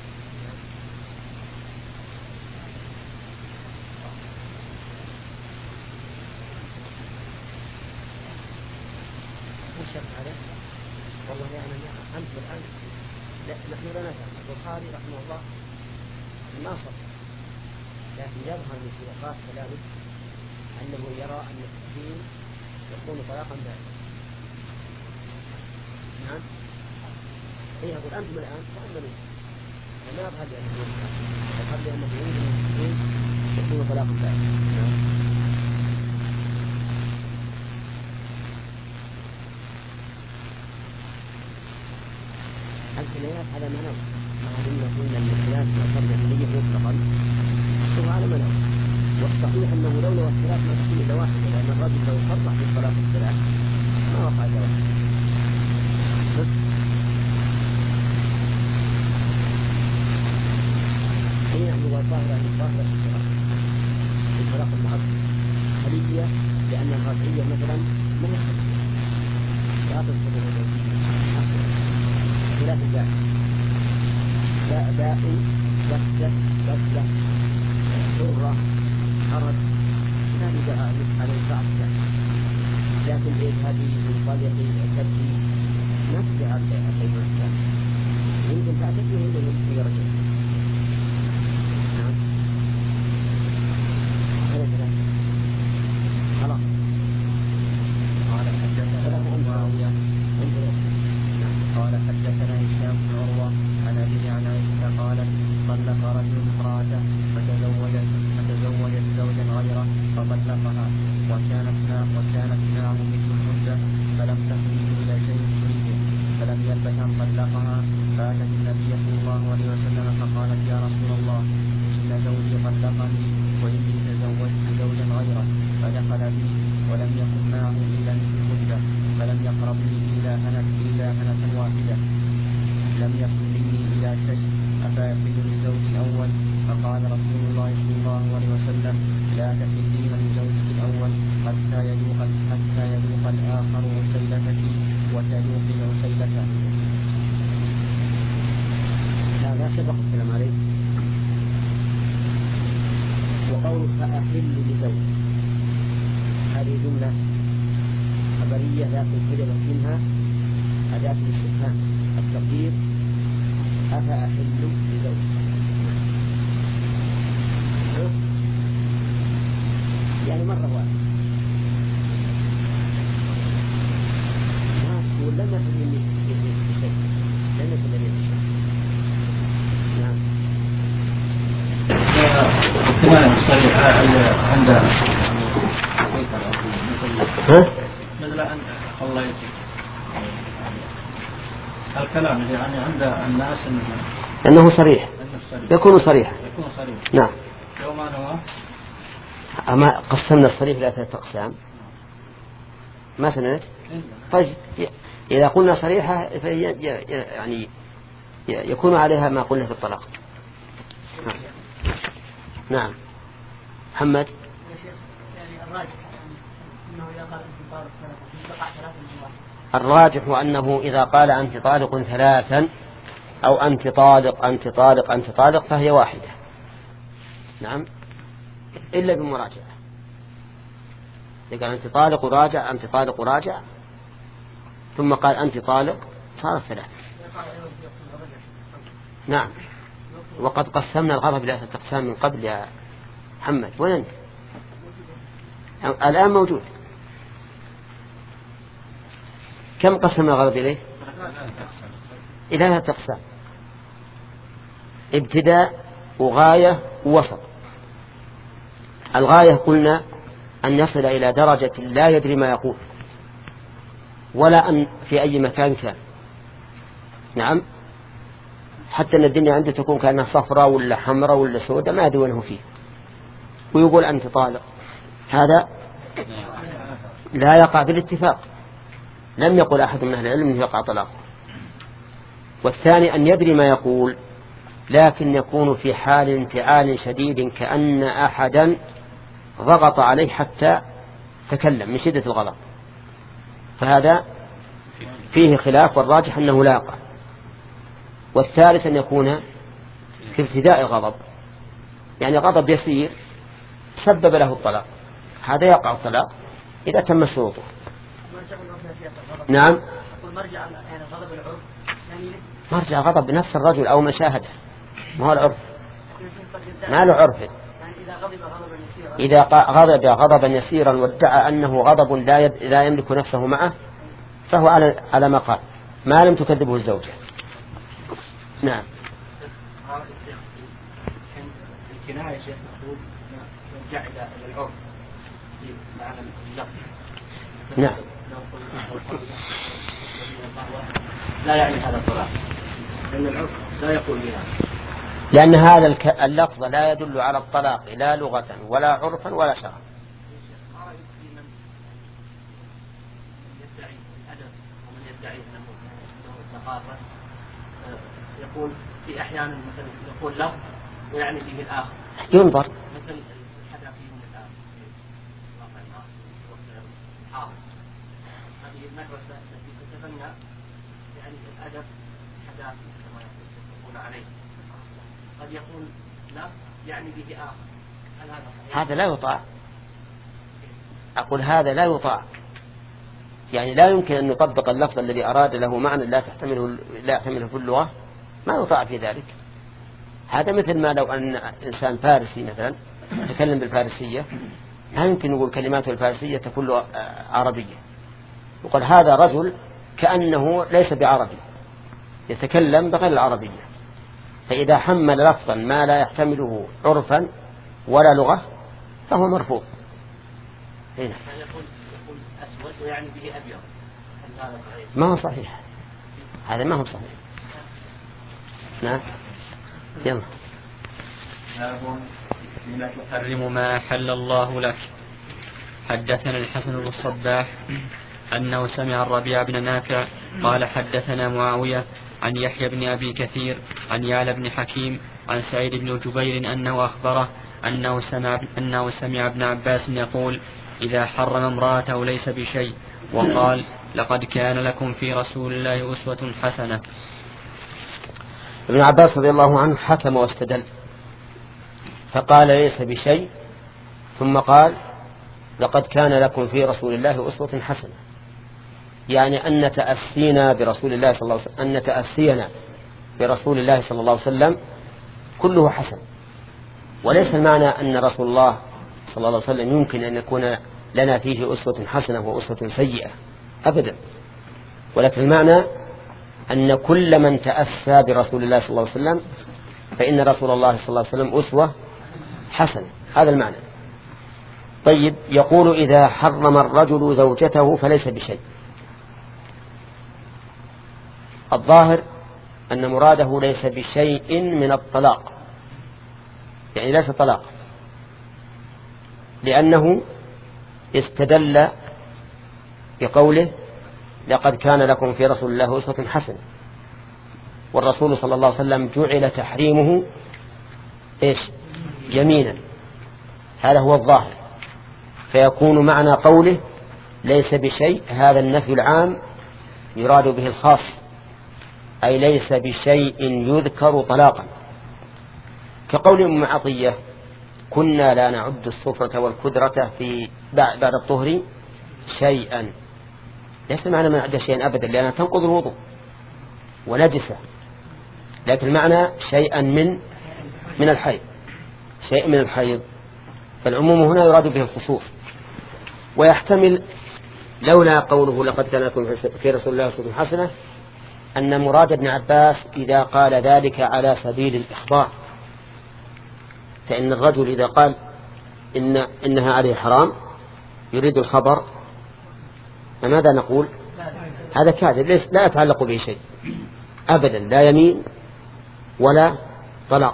وشرط عليه والله يعني أنت الآن لا نحن لا نفهم. البخاري رحمه الله ما صف، لكن يظهر من سياقات كلامه أنه يرى أن التحريم يكون طلاقا بائنا. نعم هي يقول أنتم الآن تأمنوا وما يظهر لأنه يظهر لأنه يريد أن التحريم يكون طلاقا بائنا. الكليات على منام ما علمنا فينا أن الكليات يصبح النية مطلقا هو على منام. والصحيح أنه لولا الثلاث ما تكون إلا واحدة، لأن الرجل لو صرح في الطلاق الثلاث ما وقع إلا واحد. أي نحن والظاهرة أن الظاهرة في الطلاق المعروف خلية، لأن الرجعية مثلا ما هي خلية لا تنصب ثلاث باء باء باء بسة بسة حرة حرج لا يدعى على البعض، لكن إيه هذه منطلق تبدي نفس هذا الشيء الثاني يمكن تعتقد يمكن في رجل. نعم هذا ثلاثة خلاص. قال حدثنا معاوية قال حدثنا هشام بن عروة عن أبيه عن عائشة قالت طلق رجل امرأته فتزوجت فتزوجت زوجا غيره فطلقها وكانت وكانت معه مثل المدة فلم تكن إلى شيء تريده فلم يلبث أن طلقها فأتت النبي صلى الله عليه وسلم فقالت يا رسول الله إن زوجي طلقني وإني تزوجت زوجا غيره فدخل بي ولم يكن معه إلا مثل المدة فلم يقربني إلا هنة إلا هنة واحدة لم يكن مني إلى شيء أفيحل لزوجي الأول؟ فقال رسول الله صلى الله عليه وسلم لا تحلين لزوجك الأول حتى يذوق حتى يذوق الآخر عسيلتك وتذوقي عسيلته. لا لا سبق الكلام عليه. وقول فأحل لزوجي هذه جملة خبرية لكن كذبت منها أداة الاستفهام التقدير أفأحل لزوجي يعني مرة واحدة ما تقول لم يكن مني بشيء لم يكن مني بشيء. نعم كمان الصريحة عند مثل أن الله يجب الكلام يعني عند الناس أنه صريح يكون صريحا يكون صريح. نعم يوم أنا أما قسمنا الصريح إلى ثلاثة أقسام ما سنت. طيب إذا قلنا صريحة يعني يكون عليها ما قلنا في الطلاق. نعم, نعم. محمد الراجح أنه إذا قال أنت طالق ثلاثا أو أنت طالق أنت طالق أنت طالق فهي واحدة. نعم إلا بمراجعة. إذا قال أنت طالق وراجع أنت طالق وراجع ثم قال أنت طالق صارت ثلاث. نعم وقد قسمنا الغضب إلى ثلاثة أقسام من قبل يا محمد وين أنت الآن موجود. كم قسمنا الغضب إليه؟ إلى ثلاثة أقسام ابتداء وغاية ووسط. الغاية قلنا أن يصل إلى درجة لا يدري ما يقول ولا أن في أي مكان كان. نعم، حتى أن الدنيا عنده تكون كأنها صفراء ولا حمراء ولا سوداء ما يدري وينه فيه، ويقول أنت طالق. هذا لا يقع بالاتفاق، لم يقل أحد من أهل العلم أنه يقع طلاق. والثاني أن يدري ما يقول لكن يكون في حال انفعال شديد كأن أحدا ضغط عليه حتى تكلم من شدة الغضب، فهذا فيه خلاف والراجح أنه لا يقع. والثالث أن يكون في ابتداء الغضب، يعني غضب يسير سبب له الطلاق، هذا يقع الطلاق إذا تم شروطه. نعم، مرجع غضب بنفس الرجل أو مشاهده، ما هو العرف، ما له عرف. إذا غضب غضبا يسيرا وادعى أنه غضب لا يملك نفسه معه فهو على على ما قال ما لم تكذبه الزوجة. نعم. الكناية شيخ مقبول نرجع إلى العرف معنى اللفظ. نعم. لا يعني هذا الطلاق، لأن العرف لا يقول بهذا، لأن هذا اللفظ لا يدل على الطلاق لا لغة ولا عرفا ولا شرعا. يقول في أحيانا مثلا يقول لفظ ويعني به الآخر، ينظر مثل الحدا فيه من الآخر واقع الناس حاضر. هذه المدرسة التي تتبنى يعني الأدب حداثي كما يقول عليه، قد يقول لا يعني به آخر. هل هذا صحيح؟ هذا لا يطاع. أقول هذا لا يطاع، يعني لا يمكن أن يطبق اللفظ الذي أراد له معنى لا تحتمله لا يحتمله في اللغة، ما يطاع في ذلك. هذا مثل ما لو أن إنسان فارسي مثلا يتكلم بالفارسية لا يمكن يقول كلماته الفارسية تكون عربية، وقال هذا رجل كأنه ليس بعربي يتكلم بغير العربية. فإذا حمل لفظا ما لا يحتمله عرفا ولا لغة فهو مرفوض. هنا يقول أسود ويعني به أبيض، ما هو صحيح، هذا ما هو صحيح. نعم. يلا. بما تحرم ما أحل الله لك. حدثنا الحسن بن الصباح أنه سمع الربيع بن نافع قال حدثنا معاوية عن يحيى بن أبي كثير عن يعلى بن حكيم عن سعيد بن جبير أنه أخبره أنه سمع, أنه سمع ابن عباس يقول إذا حرم امرأته ليس بشيء، وقال لقد كان لكم في رسول الله أسوة حسنة. ابن عباس رضي الله عنه حكم واستدل فقال ليس بشيء، ثم قال لقد كان لكم في رسول الله أسوة حسنة، يعني أن تأسينا برسول الله صلى الله عليه وسلم أن تأسينا برسول الله صلى الله عليه وسلم كله حسن. وليس المعنى أن رسول الله صلى الله عليه وسلم يمكن أن يكون لنا فيه أسوة حسنة وأسوة سيئة أبدا، ولكن المعنى أن كل من تأسى برسول الله صلى الله عليه وسلم فإن رسول الله صلى الله عليه وسلم أسوة حسنة، هذا المعنى. طيب، يقول إذا حرم الرجل زوجته فليس بشيء. الظاهر أن مراده ليس بشيء من الطلاق، يعني ليس طلاق، لأنه استدل بقوله لقد كان لكم في رسول الله أسوة حسنة، والرسول صلى الله عليه وسلم جعل تحريمه إيش؟ يمينا، هذا هو الظاهر. فيكون معنى قوله ليس بشيء هذا النفي العام يراد به الخاص، أي ليس بشيء يذكر طلاقا، كقول أم عطية كنا لا نعد الصفرة والكدرة في بعد الطهر شيئا. ليس معنى ما نعد شيئا أبدا لأنها تنقض الوضوء ونجسة، لكن المعنى شيئا من من الحيض، شيء من الحيض، فالعموم هنا يراد به الخصوص. ويحتمل لولا قوله لقد كان لكم في رسول الله أسوة حسنة أن مراد ابن عباس إذا قال ذلك على سبيل الإخبار، فإن الرجل إذا قال إن إنها عليه حرام يريد الخبر فماذا نقول؟ هذا كاذب لا يتعلق به شيء أبدا، لا يمين ولا طلاق.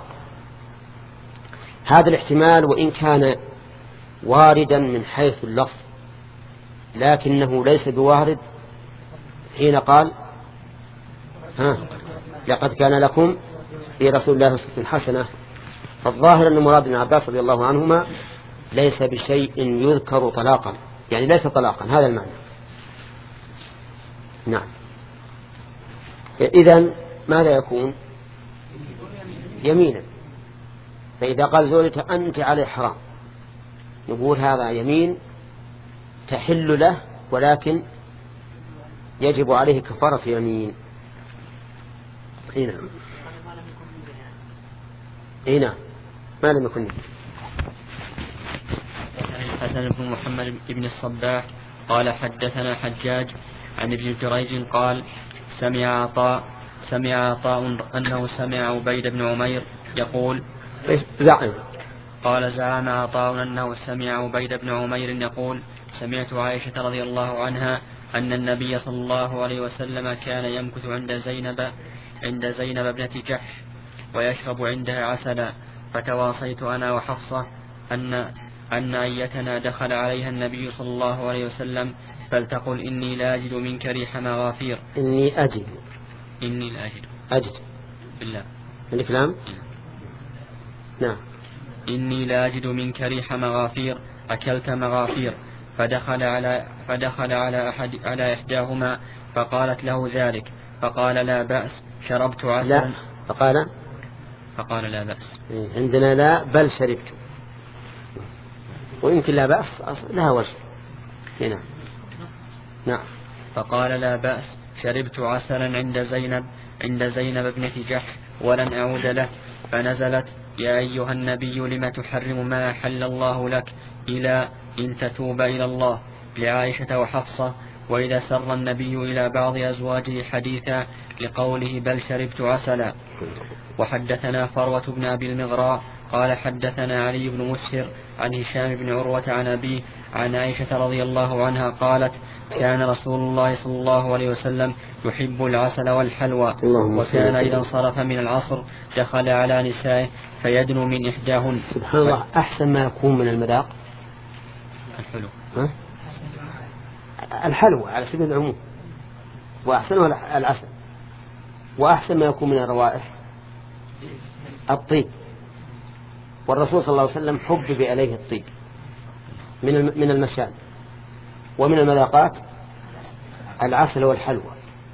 هذا الاحتمال وإن كان واردا من حيث اللفظ لكنه ليس بوارد حين قال ها لقد كان لكم في رسول الله أسوة حسنة. فالظاهر أن مراد ابن عباس رضي الله عنهما ليس بشيء يذكر طلاقا، يعني ليس طلاقا، هذا المعنى. نعم. إذن ماذا يكون؟ يمينا. فإذا قال زوجته أنت عليه حرام نقول هذا يمين تحل له ولكن يجب عليه كفارة يمين. هنا هنا ما لم يكن. الحسن بن محمد بن الصباح قال حدثنا حجاج عن ابن جريج قال سمع عطاء سمع عطاء أنه سمع عبيد بن عمير يقول زعم قال زعم عطاء أنه سمع عبيد بن عمير يقول سمعت عائشة رضي الله عنها أن النبي صلى الله عليه وسلم كان يمكث عند زينب عند زينب ابنة جحش ويشرب عندها عسلا، فتواصيت أنا وحفصة أن أن أيتنا دخل عليها النبي صلى الله عليه وسلم فلتقل إني لا أجد منك ريح مغافير. إني أجد إني لا أجد أجد بالله الكلام. نعم. إني لا أجد منك ريح مغافير أكلت مغافير. فدخل على فدخل على أحد على إحداهما فقالت له ذلك فقال لا بأس شربت عسلا. لا فقال فقال لا بأس. عندنا لا بل شربت، ويمكن لا بأس لها وجه. نعم. نعم. فقال لا بأس شربت عسلا عند زينب عند زينب ابنة جحش ولن أعود له. فنزلت يا أيها النبي لم تحرم ما أحل الله لك إلى إن تتوب إلى الله لعائشة وحفصة. وإذا سر النبي إلى بعض أزواجه حديثا لقوله بل شربت عسلا. وحدثنا فروة بن أبي المغراء قال حدثنا علي بن مسهر عن هشام بن عروة عن أبيه عن عائشة رضي الله عنها قالت كان رسول الله صلى الله عليه وسلم يحب العسل والحلوى، وكان إذا انصرف من العصر دخل على نسائه فيدنو من إحداهن. سبحان الله. أحسن ما يكون من المذاق الحلو ها؟ الحلوى على سبيل العموم، وأحسنها العسل، وأحسن ما يكون من الروائح الطيب. والرسول صلى الله عليه وسلم حبب إليه الطيب من من المشان، ومن المذاقات العسل والحلوى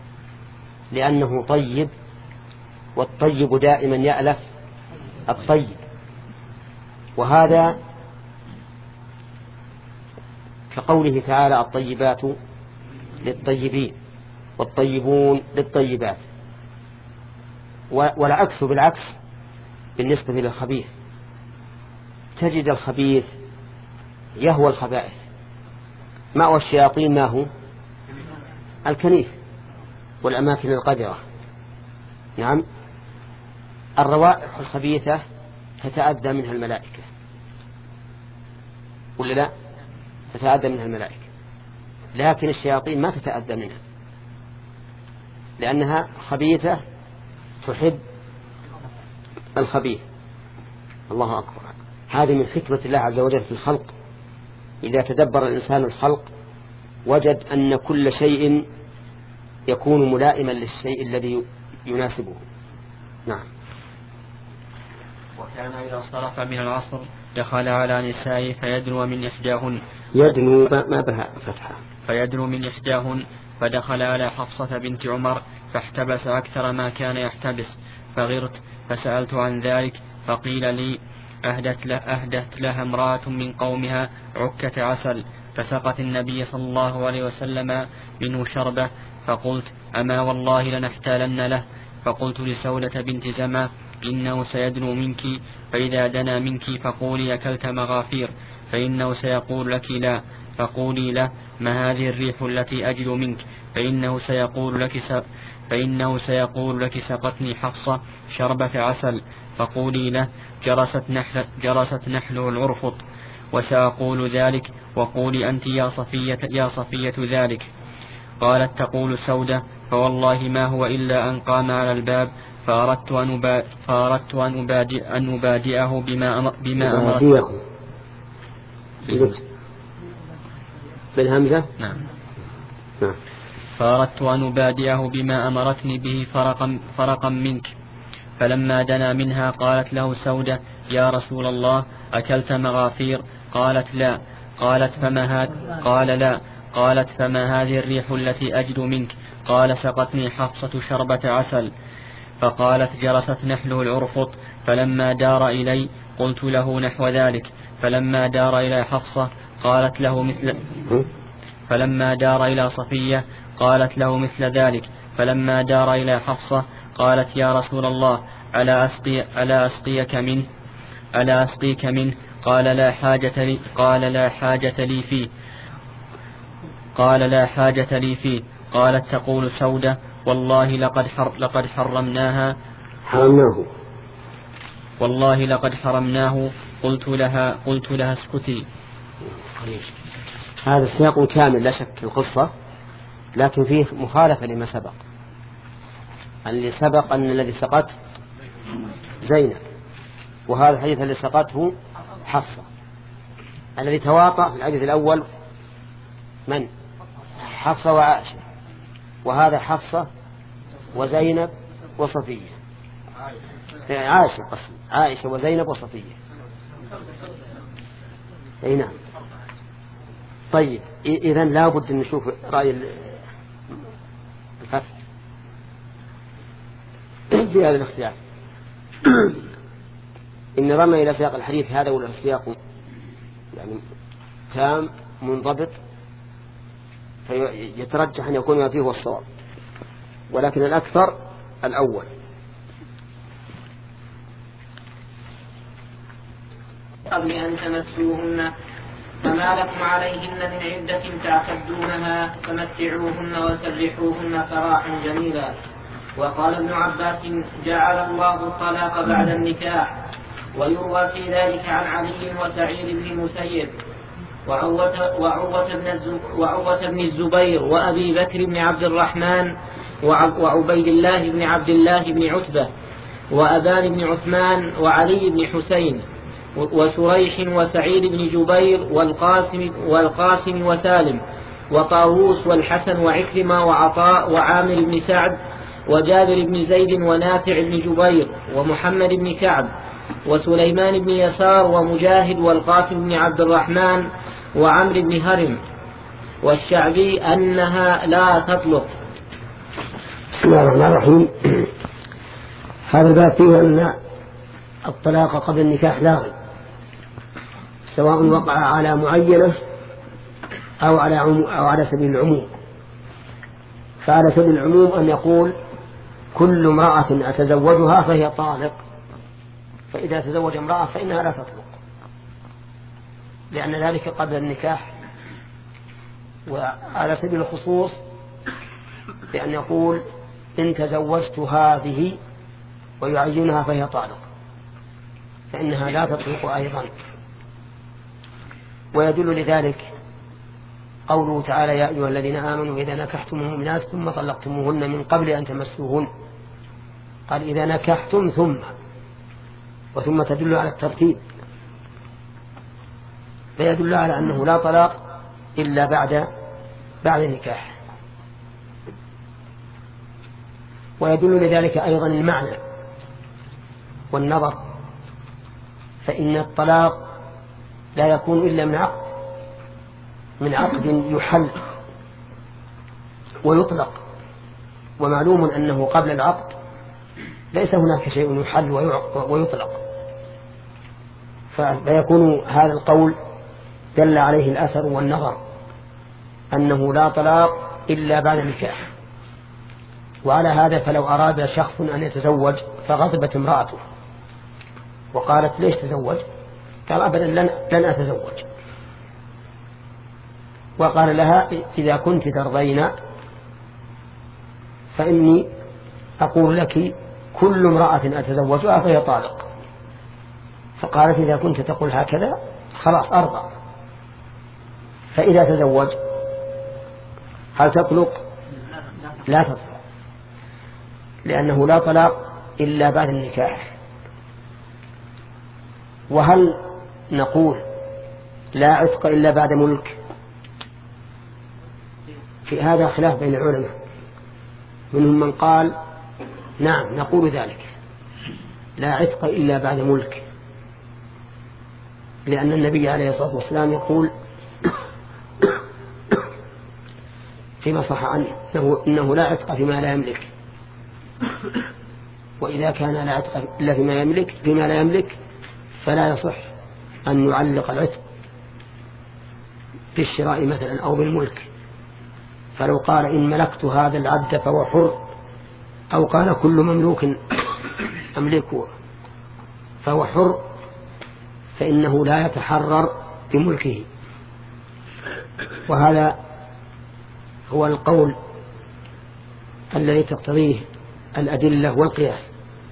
لأنه طيب، والطيب دائما يألف الطيب. وهذا كقوله تعالى الطيبات للطيبين والطيبون للطيبات، والعكس بالعكس بالنسبة للخبيث. تجد الخبيث يهوى الخبائث، مأوى الشياطين ما هو الكنيف والأماكن القذرة. نعم. الروائح الخبيثة تتأذى منها الملائكة ولا لا؟ تتأذى منها الملائكة، لكن الشياطين ما تتأذى منها لأنها خبيثة تحب الخبيث. الله أكبر. هذه من حكمة الله عز وجل في الخلق. إذا تدبر الإنسان الخلق وجد أن كل شيء يكون ملائما للشيء الذي يناسبه. نعم. وكان إذا انصرف من العصر دخل على نسائه فيدنو من إحداهن. يدنو ما بها فتحة. فيدنو من إحداهن فدخل على حفصة بنت عمر فاحتبس أكثر ما كان يحتبس فغرت فسألت عن ذلك فقيل لي أهدت, له أهدت لها امرأة من قومها عكة عسل فسقت النبي صلى الله عليه وسلم منه شربة. فقلت أما والله لنحتالن له. فقلت لسولة بنت زمى إنه سيدنو منك، فإذا دنا منك فقولي أكلت مغافير، فإنه سيقول لك لا. فقولي له ما هذه الريح التي أجد منك، فإنه سيقول لك س... فإنه سيقول لك سقتني حفصة شربة عسل. فقولي له جرست نحل جرست نحله العرفط، وسأقول ذلك وقولي أنت يا صفية, يا صفية ذلك. قالت تقول سودة فوالله ما هو إلا أن قام على الباب فأردت أن, أبا فأردت أن, أبادئ أن أبادئه بما, بما أمرت بالهمزة. نعم. نعم. فأردت أن أبادئه بما أمرتني به فرقا, فرقا منك. فلما دنا منها قالت له سودة يا رسول الله أكلت مغافير؟ قالت لا. قالت فما هذا؟ قال لا. قالت فما هذه الريح التي أجد منك؟ قال سقتني حفصة شربة عسل. فقالت جرست نحله العرفط. فلما دار إلي قلت له نحو ذلك. فلما دار إلى حفصة قالت له مثل فلما دار إلى صفية قالت له مثل ذلك. فلما دار إلى حفصة قالت يا رسول الله ألا أسقي ألا أسقيك منه ألا أسقيك منه؟ قال لا حاجة لي قال لا حاجة لي فيه قال لا حاجة لي فيه. قالت تقول سودة والله لقد حر لقد حرمناها حرمناه والله لقد حرمناه. قلت لها قلت لها اسكتي. هذا السياق كامل لا شك في القصة، لكن فيه مخالفة لما سبق. اللي سبق أن الذي سقط زينب، وهذا الحديث الذي سقطه حفصة. الذي تواطأ في الحديث الأول من؟ حفصة وعائشة، وهذا حفصة وزينب وصفية. عائشة قسم عائشة وزينب وصفية. أي نعم. طيب إذن لا بد أن نشوف رأي الفتح في هذا الاختيار. إن رمى إلى سياق الحديث هذا ولا سياق يعني تام منضبط، فيترجح أن يكون فيه الصواب، ولكن الأكثر الأول. قبل أن تمسوهن فما لكم عليهن من عدة تعتدونها فمتعوهن وسرحوهن سراحا جميلا. وقال ابن عباس جعل الله الطلاق بعد النكاح، ويروى في ذلك عن علي وسعيد بن المسيب وعروة, وعروة, بن وعروة بن الزبير وأبي بكر بن عبد الرحمن وعبيد الله بن عبد الله بن عتبة وأبان بن عثمان وعلي بن حسين وشريح وسعيد بن جبير والقاسم, والقاسم وسالم وطاووس والحسن وعكرمة وعطاء وعامر بن سعد وجابر بن زيد ونافع بن جبير ومحمد بن كعب وسليمان بن يسار ومجاهد والقاسم بن عبد الرحمن وعمر بن هرم والشعبي أنها لا تطلق. بسم الله الرحمن الرحيم. هذا الباب فيه أن الطلاق قبل النكاح لاغي، سواء وقع على معينة أو على, أو على سبيل العموم. فعلى سبيل العموم أن يقول كل امرأة أتزوجها فهي طالق، فإذا تزوج امرأة فإنها لا تطلق، لأن ذلك قبل النكاح. وعلى سبيل الخصوص بأن يقول إن تزوجت هذه ويعينها فهي طالق، فإنها لا تطلق أيضا. ويدل لذلك قوله تعالى يا أيها الذين آمنوا إذا نكحتم المؤمنات ثم طلقتموهن من قبل أن تمسوهن، قال إذا نكحتم ثم، وثم تدل على الترتيب، فيدل على أنه لا طلاق إلا بعد بعد النكاح. ويدل لذلك أيضا المعنى والنظر، فإن الطلاق لا يكون إلا من عقد من عقد يحل ويطلق، ومعلوم أنه قبل العقد ليس هناك شيء يحل ويطلق، فيكون هذا القول دل عليه الأثر والنظر أنه لا طلاق إلا بعد النكاح. وعلى هذا فلو أراد شخص أن يتزوج فغضبت امرأته وقالت ليش تزوج؟ قال أبدا لن, لن أتزوج. وقال لها إذا كنت ترضين فإني أقول لك كل امرأة أتزوجها فهي طالق. فقالت إذا كنت تقول هكذا خلاص أرضع. فإذا تزوج هل تطلق؟ لا تطلق، لأنه لا طلاق إلا بعد النكاح. وهل نقول لا عتق إلا بعد ملك؟ في هذا خلاف بين العلماء، منهم من قال نعم نقول ذلك، لا عتق إلا بعد ملك، لأن النبي عليه الصلاة والسلام يقول فيما صح عنه إنه لا عتق فيما لا يملك، وإذا كان لا عتق إلا فيما يملك فيما لا يملك فلا يصح أن يعلق العتق بالشراء مثلا أو بالملك. فلو قال إن ملكت هذا العبد فهو حر، أو قال كل مملوك أملكه فهو حر، فإنه لا يتحرر بملكه. وهذا هو القول الذي تقتضيه الأدلة والقياس،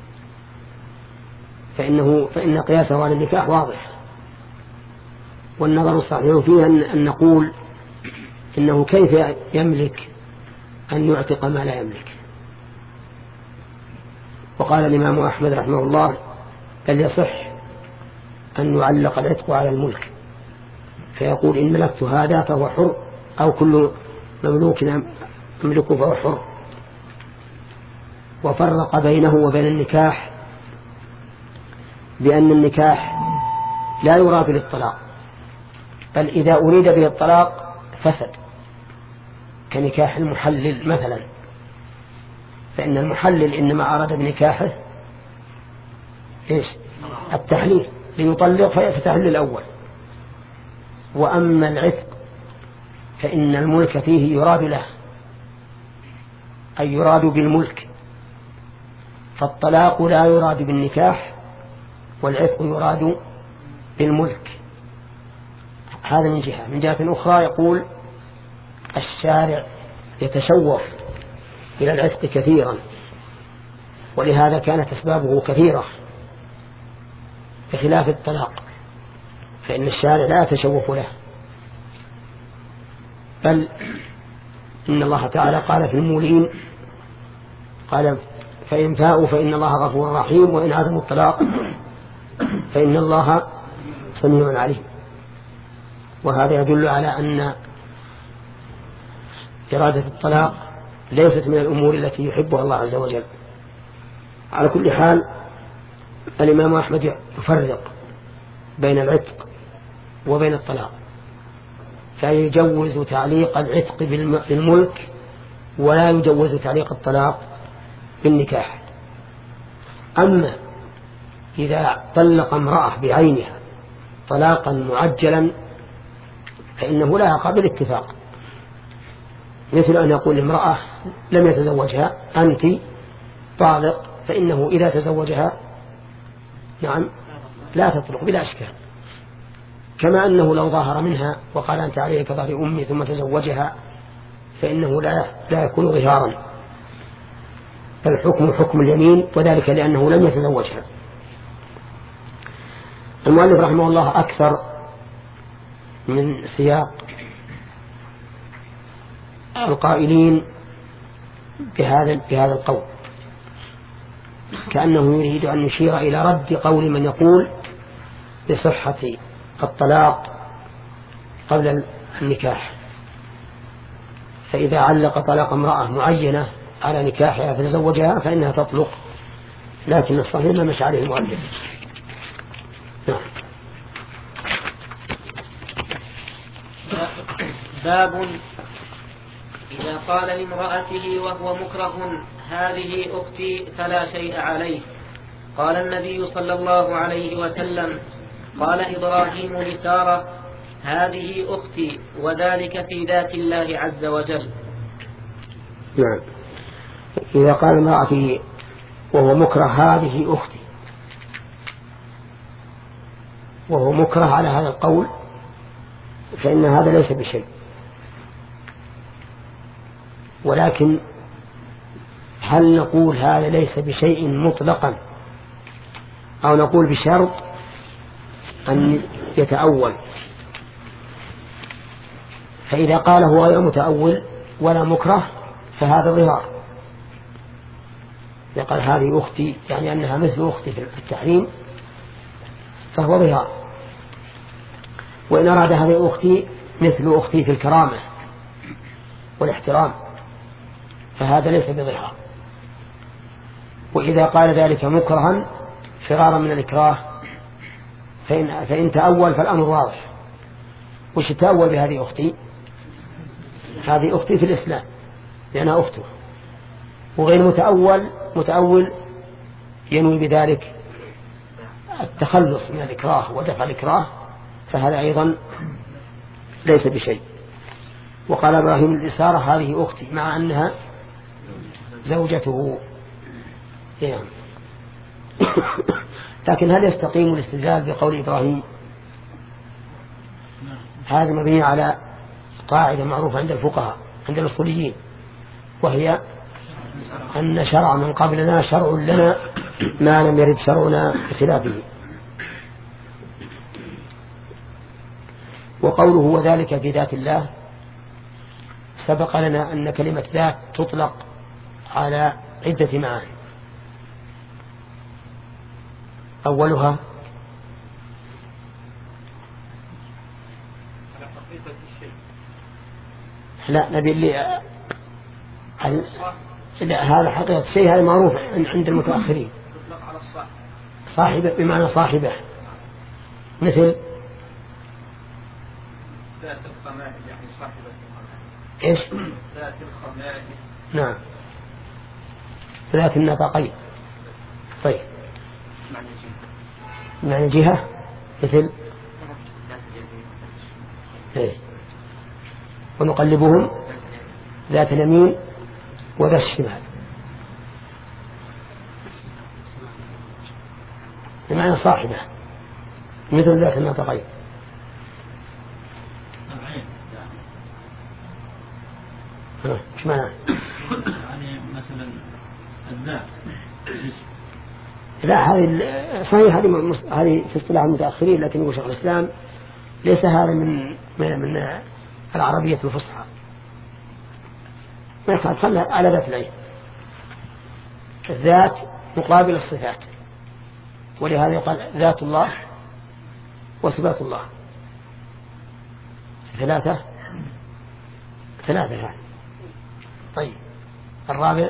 فإنه فإن قياسه على النكاح واضح. والنظر الصحيح فيه أن نقول إنه كيف يملك أن يعتق ما لا يملك. وقال الإمام أحمد رحمه الله بل يصح أن يعلق العتق على الملك، فيقول إن ملكت هذا فهو حر، أو كل مملوك أملكه فهو حر. وفرق بينه وبين النكاح بأن النكاح لا يراد للطلاق، بل إذا أريد به الطلاق فسد، كنكاح المحلل مثلا، فإن المحلل إنما أراد بنكاحه إيش؟ التحليل، ليطلق فيتحلل الأول. وأما العتق فإن الملك فيه يراد له، أي يراد بالملك، فالطلاق لا يراد بالنكاح والعتق يراد بالملك. هذا من جهة. من جهة أخرى يقول الشارع يتشوف إلى العتق كثيرا، ولهذا كانت أسبابه كثيرة بخلاف الطلاق، فإن الشارع لا يتشوف له، بل إن الله تعالى قال في المولين قال فإن فاءوا فإن الله غفور رحيم، وإن عزموا الطلاق فإن الله سميع عليم. وهذا يدل على أن إرادة الطلاق ليست من الأمور التي يحبها الله عز وجل. على كل حال الإمام أحمد يفرق بين العتق وبين الطلاق، فيجوز تعليق العتق بالملك ولا يجوز تعليق الطلاق بالنكاح. أما إذا طلق امرأة بعينها طلاقا معجلا فإنه لا يقع بالاتفاق، مثل أن يقول امرأة لم يتزوجها أنت طالق، فإنه إذا تزوجها نعم لا تطلق بلا أشكال. كما أنه لو ظاهر منها وقال أنت عليك كظهر أمي ثم تزوجها فإنه لا, لا يكون ظهارا، فالحكم حكم اليمين، وذلك لأنه لم يتزوجها. المؤلف رحمه الله أكثر من سياق القائلين بهذا بهذا القول، كأنه يريد أن يشير إلى رد قول من يقول بصحة الطلاق قبل النكاح. فإذا علق طلاق امرأة معينة على نكاحها فتزوجها فإنها تطلق، لكن الصحيح ما مشى عليه المؤلف. نعم. باب إذا قال لامرأته وهو مكره هذه أختي فلا شيء عليه. قال النبي صلى الله عليه وسلم قال إبراهيم لسارة هذه أختي، وذلك في ذات الله عز وجل. نعم. إذا قال امرأته وهو مكره هذه أختي، وهو مكره على هذا القول، فإن هذا ليس بشيء، ولكن هل نقول هذا ليس بشيء مطلقا أو نقول بشرط أن يتأول، فإذا قال هو غير متأول ولا مكره فهذا ظهار. إذا قال هذه أختي يعني أنها مثل أختي في التحريم فهو ظهار، وإن أراد هذه أختي مثل أختي في الكرامة والاحترام فهذا ليس بظهار. وإذا قال ذلك مكرها فرارا من الإكراه فإن, فإن تأول فالأمر واضح. وش تأول بهذه أختي؟ هذه أختي في الإسلام لأنها أخته. وغير متأول متأول ينوي بذلك التخلص من الإكراه ودفع الإكراه فهذا أيضا ليس بشيء. وقال إبراهيم الإسارة هذه أختي مع أنها زوجته يعني. لكن هل يستقيم الاستدلال بقول إبراهيم؟ هذا مبني على قاعدة معروفة عند الفقهاء عند الأصوليين، وهي أن شرع من قبلنا شرع لنا ما لم يرد شرعنا بخلافه. وقوله وذلك في ذات الله سبق لنا أن كلمة ذات تطلق على عدة معاني. أولها لا نبي اللي هل... لا هذا حقيقة الشيء هذا معروف عند المتأخرين. صاحبه بمعنى صاحبه مثل ذات الخمائل يعني صاحبة الخمائل. إيش؟ ذات الخمائل. نعم ذات النطاقين. طيب معنى جهة مثل إيه؟ ونقلبهم ذات اليمين وذات الشمال بمعنى صاحبة مثل ذات النطاقين. ايش معنى؟ يعني مثلا الذات لا هذه صحيح هذه هذه في اصطلاح المتأخرين، لكن يقول شيخ الإسلام ليس هذا من من, من العربية الفصحى. ما يخالف خلنا على ذات العين. الذات مقابل الصفات، ولهذا يقال ذات الله وصفات الله ثلاثة ثلاثة يعني. طيب الرابع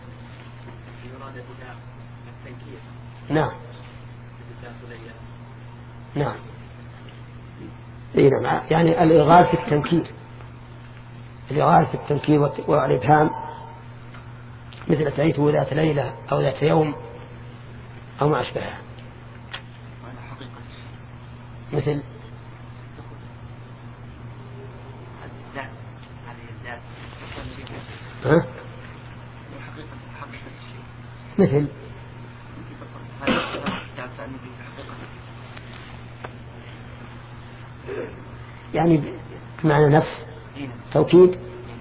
نعم نعم إيه نعم يعني الإغال في التنكير، الإغال في التنكير والإبهام مثل أتيته ذات ليلة أو ذات يوم أو ما أشبهها. مثل ها؟ مثل يعني بمعنى نفس توكيد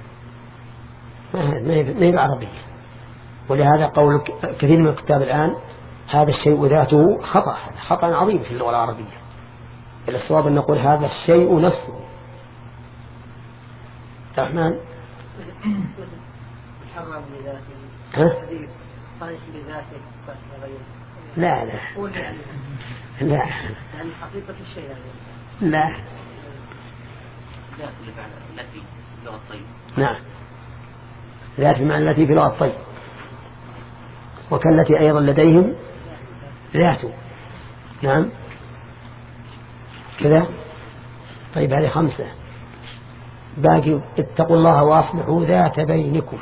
ما هي العربية. ولهذا قول كثير من الكتاب الآن هذا الشيء ذاته خطأ، خطأ عظيم في اللغة العربية. الصواب أن نقول هذا الشيء نفسه. الرحمن محرم بذاته ها؟ طيش بذاته لا لا لا يعني حقيقة الشيء يعني. لا ذات التي في لغة الطيب. نعم ذات بمعنى التي في لغة الطيب، وكالتي أيضا لديهم ذات. نعم كذا. طيب هذه خمسة. باقي اتقوا الله وأصلحوا ذات بينكم.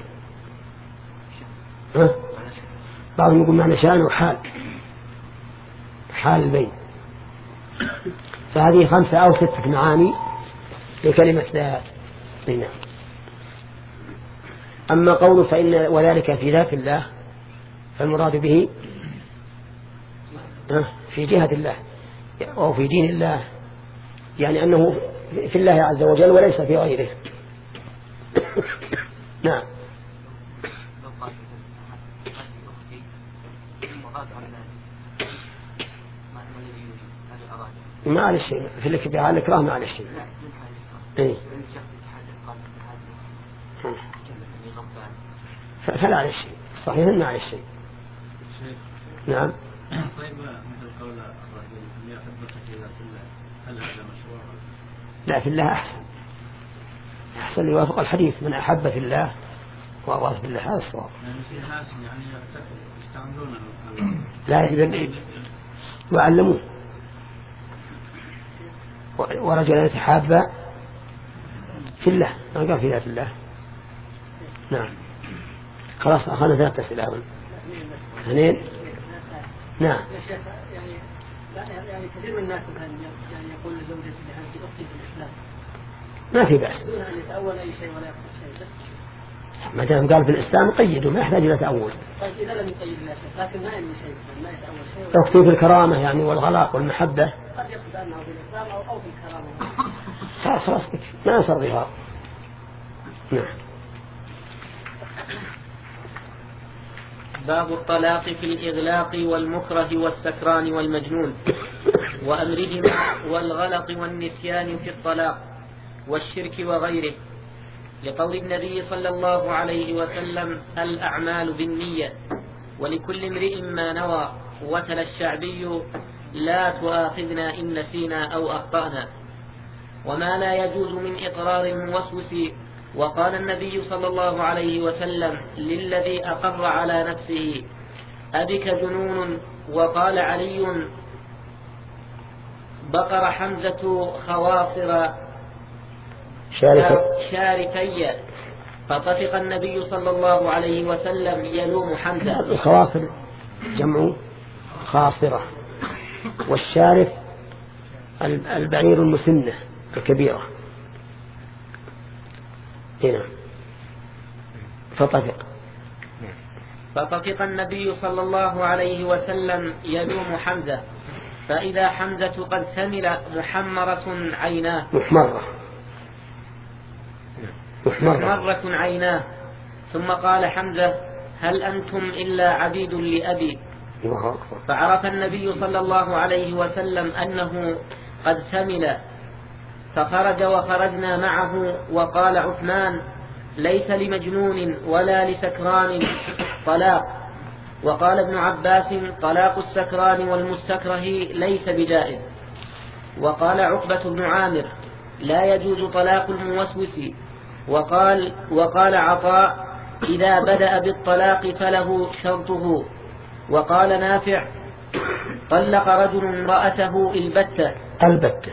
ها؟ بعضهم يقول معنى شأن وحال، حال البين. فهذه خمسة أو ستة معاني لكلمة ذات. نعم. أما قول فإن وذلك في ذات الله فالمراد به في جهة الله أو في دين الله، يعني أنه في الله عز وجل وليس في غيره. نعم ما عليه شيء في الإكراه الإكراه ما عليه شيء. إيه فلا عليه شيء صحيح ما عليه شيء. نعم. طيب مثل قول الرجل إني أحبك في ذات الله هل هذا مشروع؟ لا في الله أحسن أحسن يوافق الحديث من أحب في الله وأغاث بالله هذا الصواب. يعني في ناس يعني يستعملون لا إذن وعلموه ورجل يتحابى في الله ما قال في ذات الله. نعم خلاص أخذنا ثلاثة أسئلة اثنين. نعم. يا شيخ يعني يعني كثير من الناس يعني يقول لزوجته أنت أختي في الإسلام ما في بأس دون أن يتأول أي شيء ولا يقصد شيء. ما دام قال في الإسلام قيده ما يحتاج إلى تأول. طيب إذا لم يقيد لا شيء لكن ما ينوي شيء ما يتأول شيء. أختي في الكرامة يعني والغلاق والمحبة. قد يقصد أنه في الإسلام أو أو في الكرامة. خلاص خلاص ما يصير ظهار. نعم. باب الطلاق في الإغلاق والمكره والسكران والمجنون وأمرهما والغلط والنسيان في الطلاق والشرك وغيره، لقول النبي صلى الله عليه وسلم الأعمال بالنية ولكل امرئ ما نوى، وتلا الشعبي لا تؤاخذنا إن نسينا أو أخطأنا. وما لا يجوز من إقرار موسوس، وقال النبي صلى الله عليه وسلم للذي أقر على نفسه أبك جنون، وقال علي بقر حمزة خواصر شاركي، فطفق النبي صلى الله عليه وسلم يلوم حمزة. الخواصر جمع خاصرة، والشارف البعير المسنة الكبيرة. هنا فطفق فطفق النبي صلى الله عليه وسلم يلوم حمزة، فإذا حمزة قد ثمل محمرة عيناه محمرة محمرة عيناه ثم قال حمزة هل أنتم إلا عبيد لأبي؟ فعرف النبي صلى الله عليه وسلم أنه قد ثمل، فخرج وخرجنا معه، وقال عثمان ليس لمجنون ولا لسكران طلاق. وقال ابن عباس طلاق السكران والمستكره ليس بجائز. وقال عقبة بن عامر لا يجوز طلاق الموسوس. وقال, وقال عطاء إذا بدأ بالطلاق فله شرطه. وقال نافع طلق رجل امرأته البتة البتة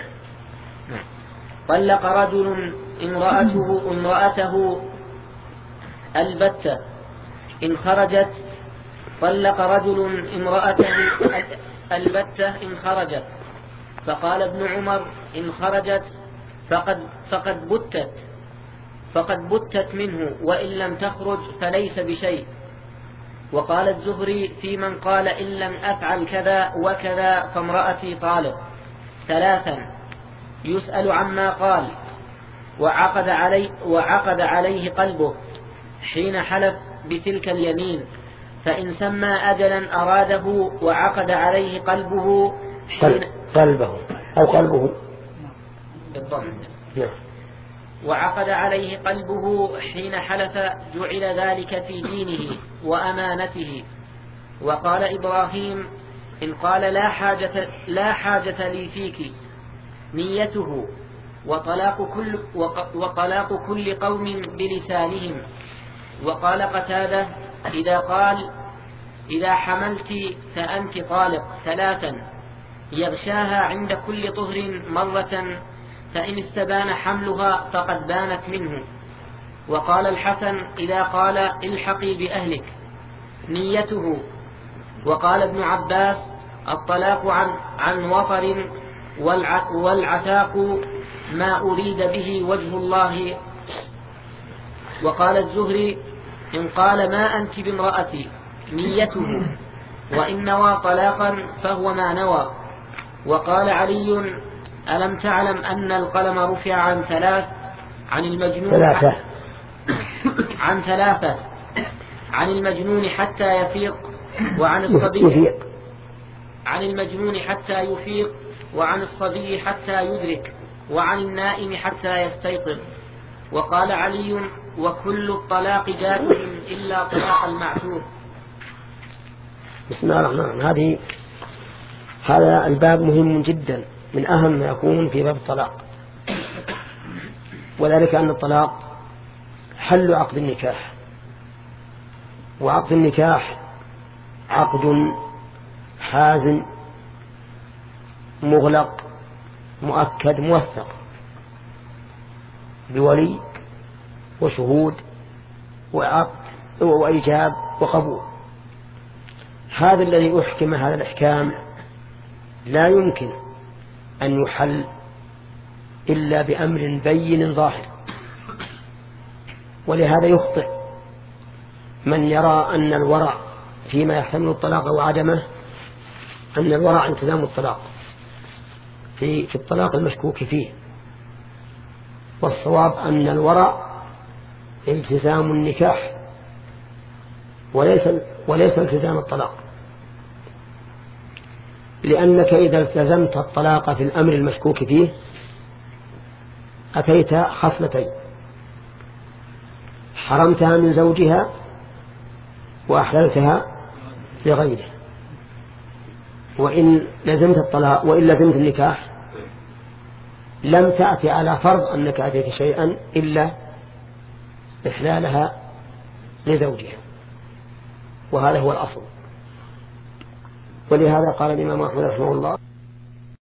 طلق رجل امرأته امرأته البتة إن خرجت طلق رجل امرأته البتة إن خرجت. فقال ابن عمر إن خرجت فقد, فقد بتت فقد بتت منه، وإن لم تخرج فليس بشيء. وقال الزهري في من قال إن لم أفعل كذا وكذا فامرأتي طالق ثلاثا يسأل عما قال، وعقد عليه, وعقد عليه قلبه حين حلف بتلك اليمين، فإن سمى أجلا أراده وعقد عليه قلبه حين قلبه أو قلبه بالضبط نعم. وعقد عليه قلبه حين حلف جعل ذلك في دينه وأمانته. وقال إبراهيم إن قال لا حاجة, لا حاجة لي فيك نيته، وطلاق كل, وطلاق كل قوم بلسانهم. وقال قتادة إذا قال إذا حملت فأنت طالق ثلاثا يغشاها عند كل طهر مرة، فإن استبان حملها فقد بانت منه. وقال الحسن إذا قال الحقي بأهلك نيته. وقال ابن عباس الطلاق عن, عن وطر والعتاق ما أريد به وجه الله. وقال الزهري إن قال ما أنت بامرأتي نيته، وإن نوى طلاقا فهو ما نوى. وقال علي ألم تعلم أن القلم رفع عن ثلاث عن المجنون ثلاثة عن ثلاثة عن المجنون حتى يفيق، وعن الصبي عن المجنون حتى يفيق، وعن الصبي حتى يدرك وعن النائم حتى يستيقظ. وقال علي: وكل الطلاق جائز إلا طلاق المعتوه. بسم الله الرحمن الرحيم. هذه هذا الباب مهم جدا، من أهم ما يكون في باب الطلاق، وذلك أن الطلاق حل عقد النكاح، وعقد النكاح عقد حازم مغلق مؤكد موثق بولي وشهود وعقد وإيجاب وقبول. هذا الذي أحكم هذا الإحكام لا يمكن أن يحل إلا بأمر بين ظاهر، ولهذا يخطئ من يرى أن الورع فيما يحتمل الطلاق وعدمه، أن الورع التزام الطلاق في, في الطلاق المشكوك فيه، والصواب أن الورع التزام النكاح وليس, وليس التزام الطلاق، لأنك إذا التزمت الطلاق في الأمر المشكوك فيه أتيت خصلتين: حرمتها من زوجها وأحللتها لغيره. وإن لزمت الطلاق وإن لزمت النكاح لم تأتي على فرض أنك أتيت شيئا إلا إحلالها لزوجها، وهذا هو الأصل. ولهذا قال الإمام أحمد رحمه الله: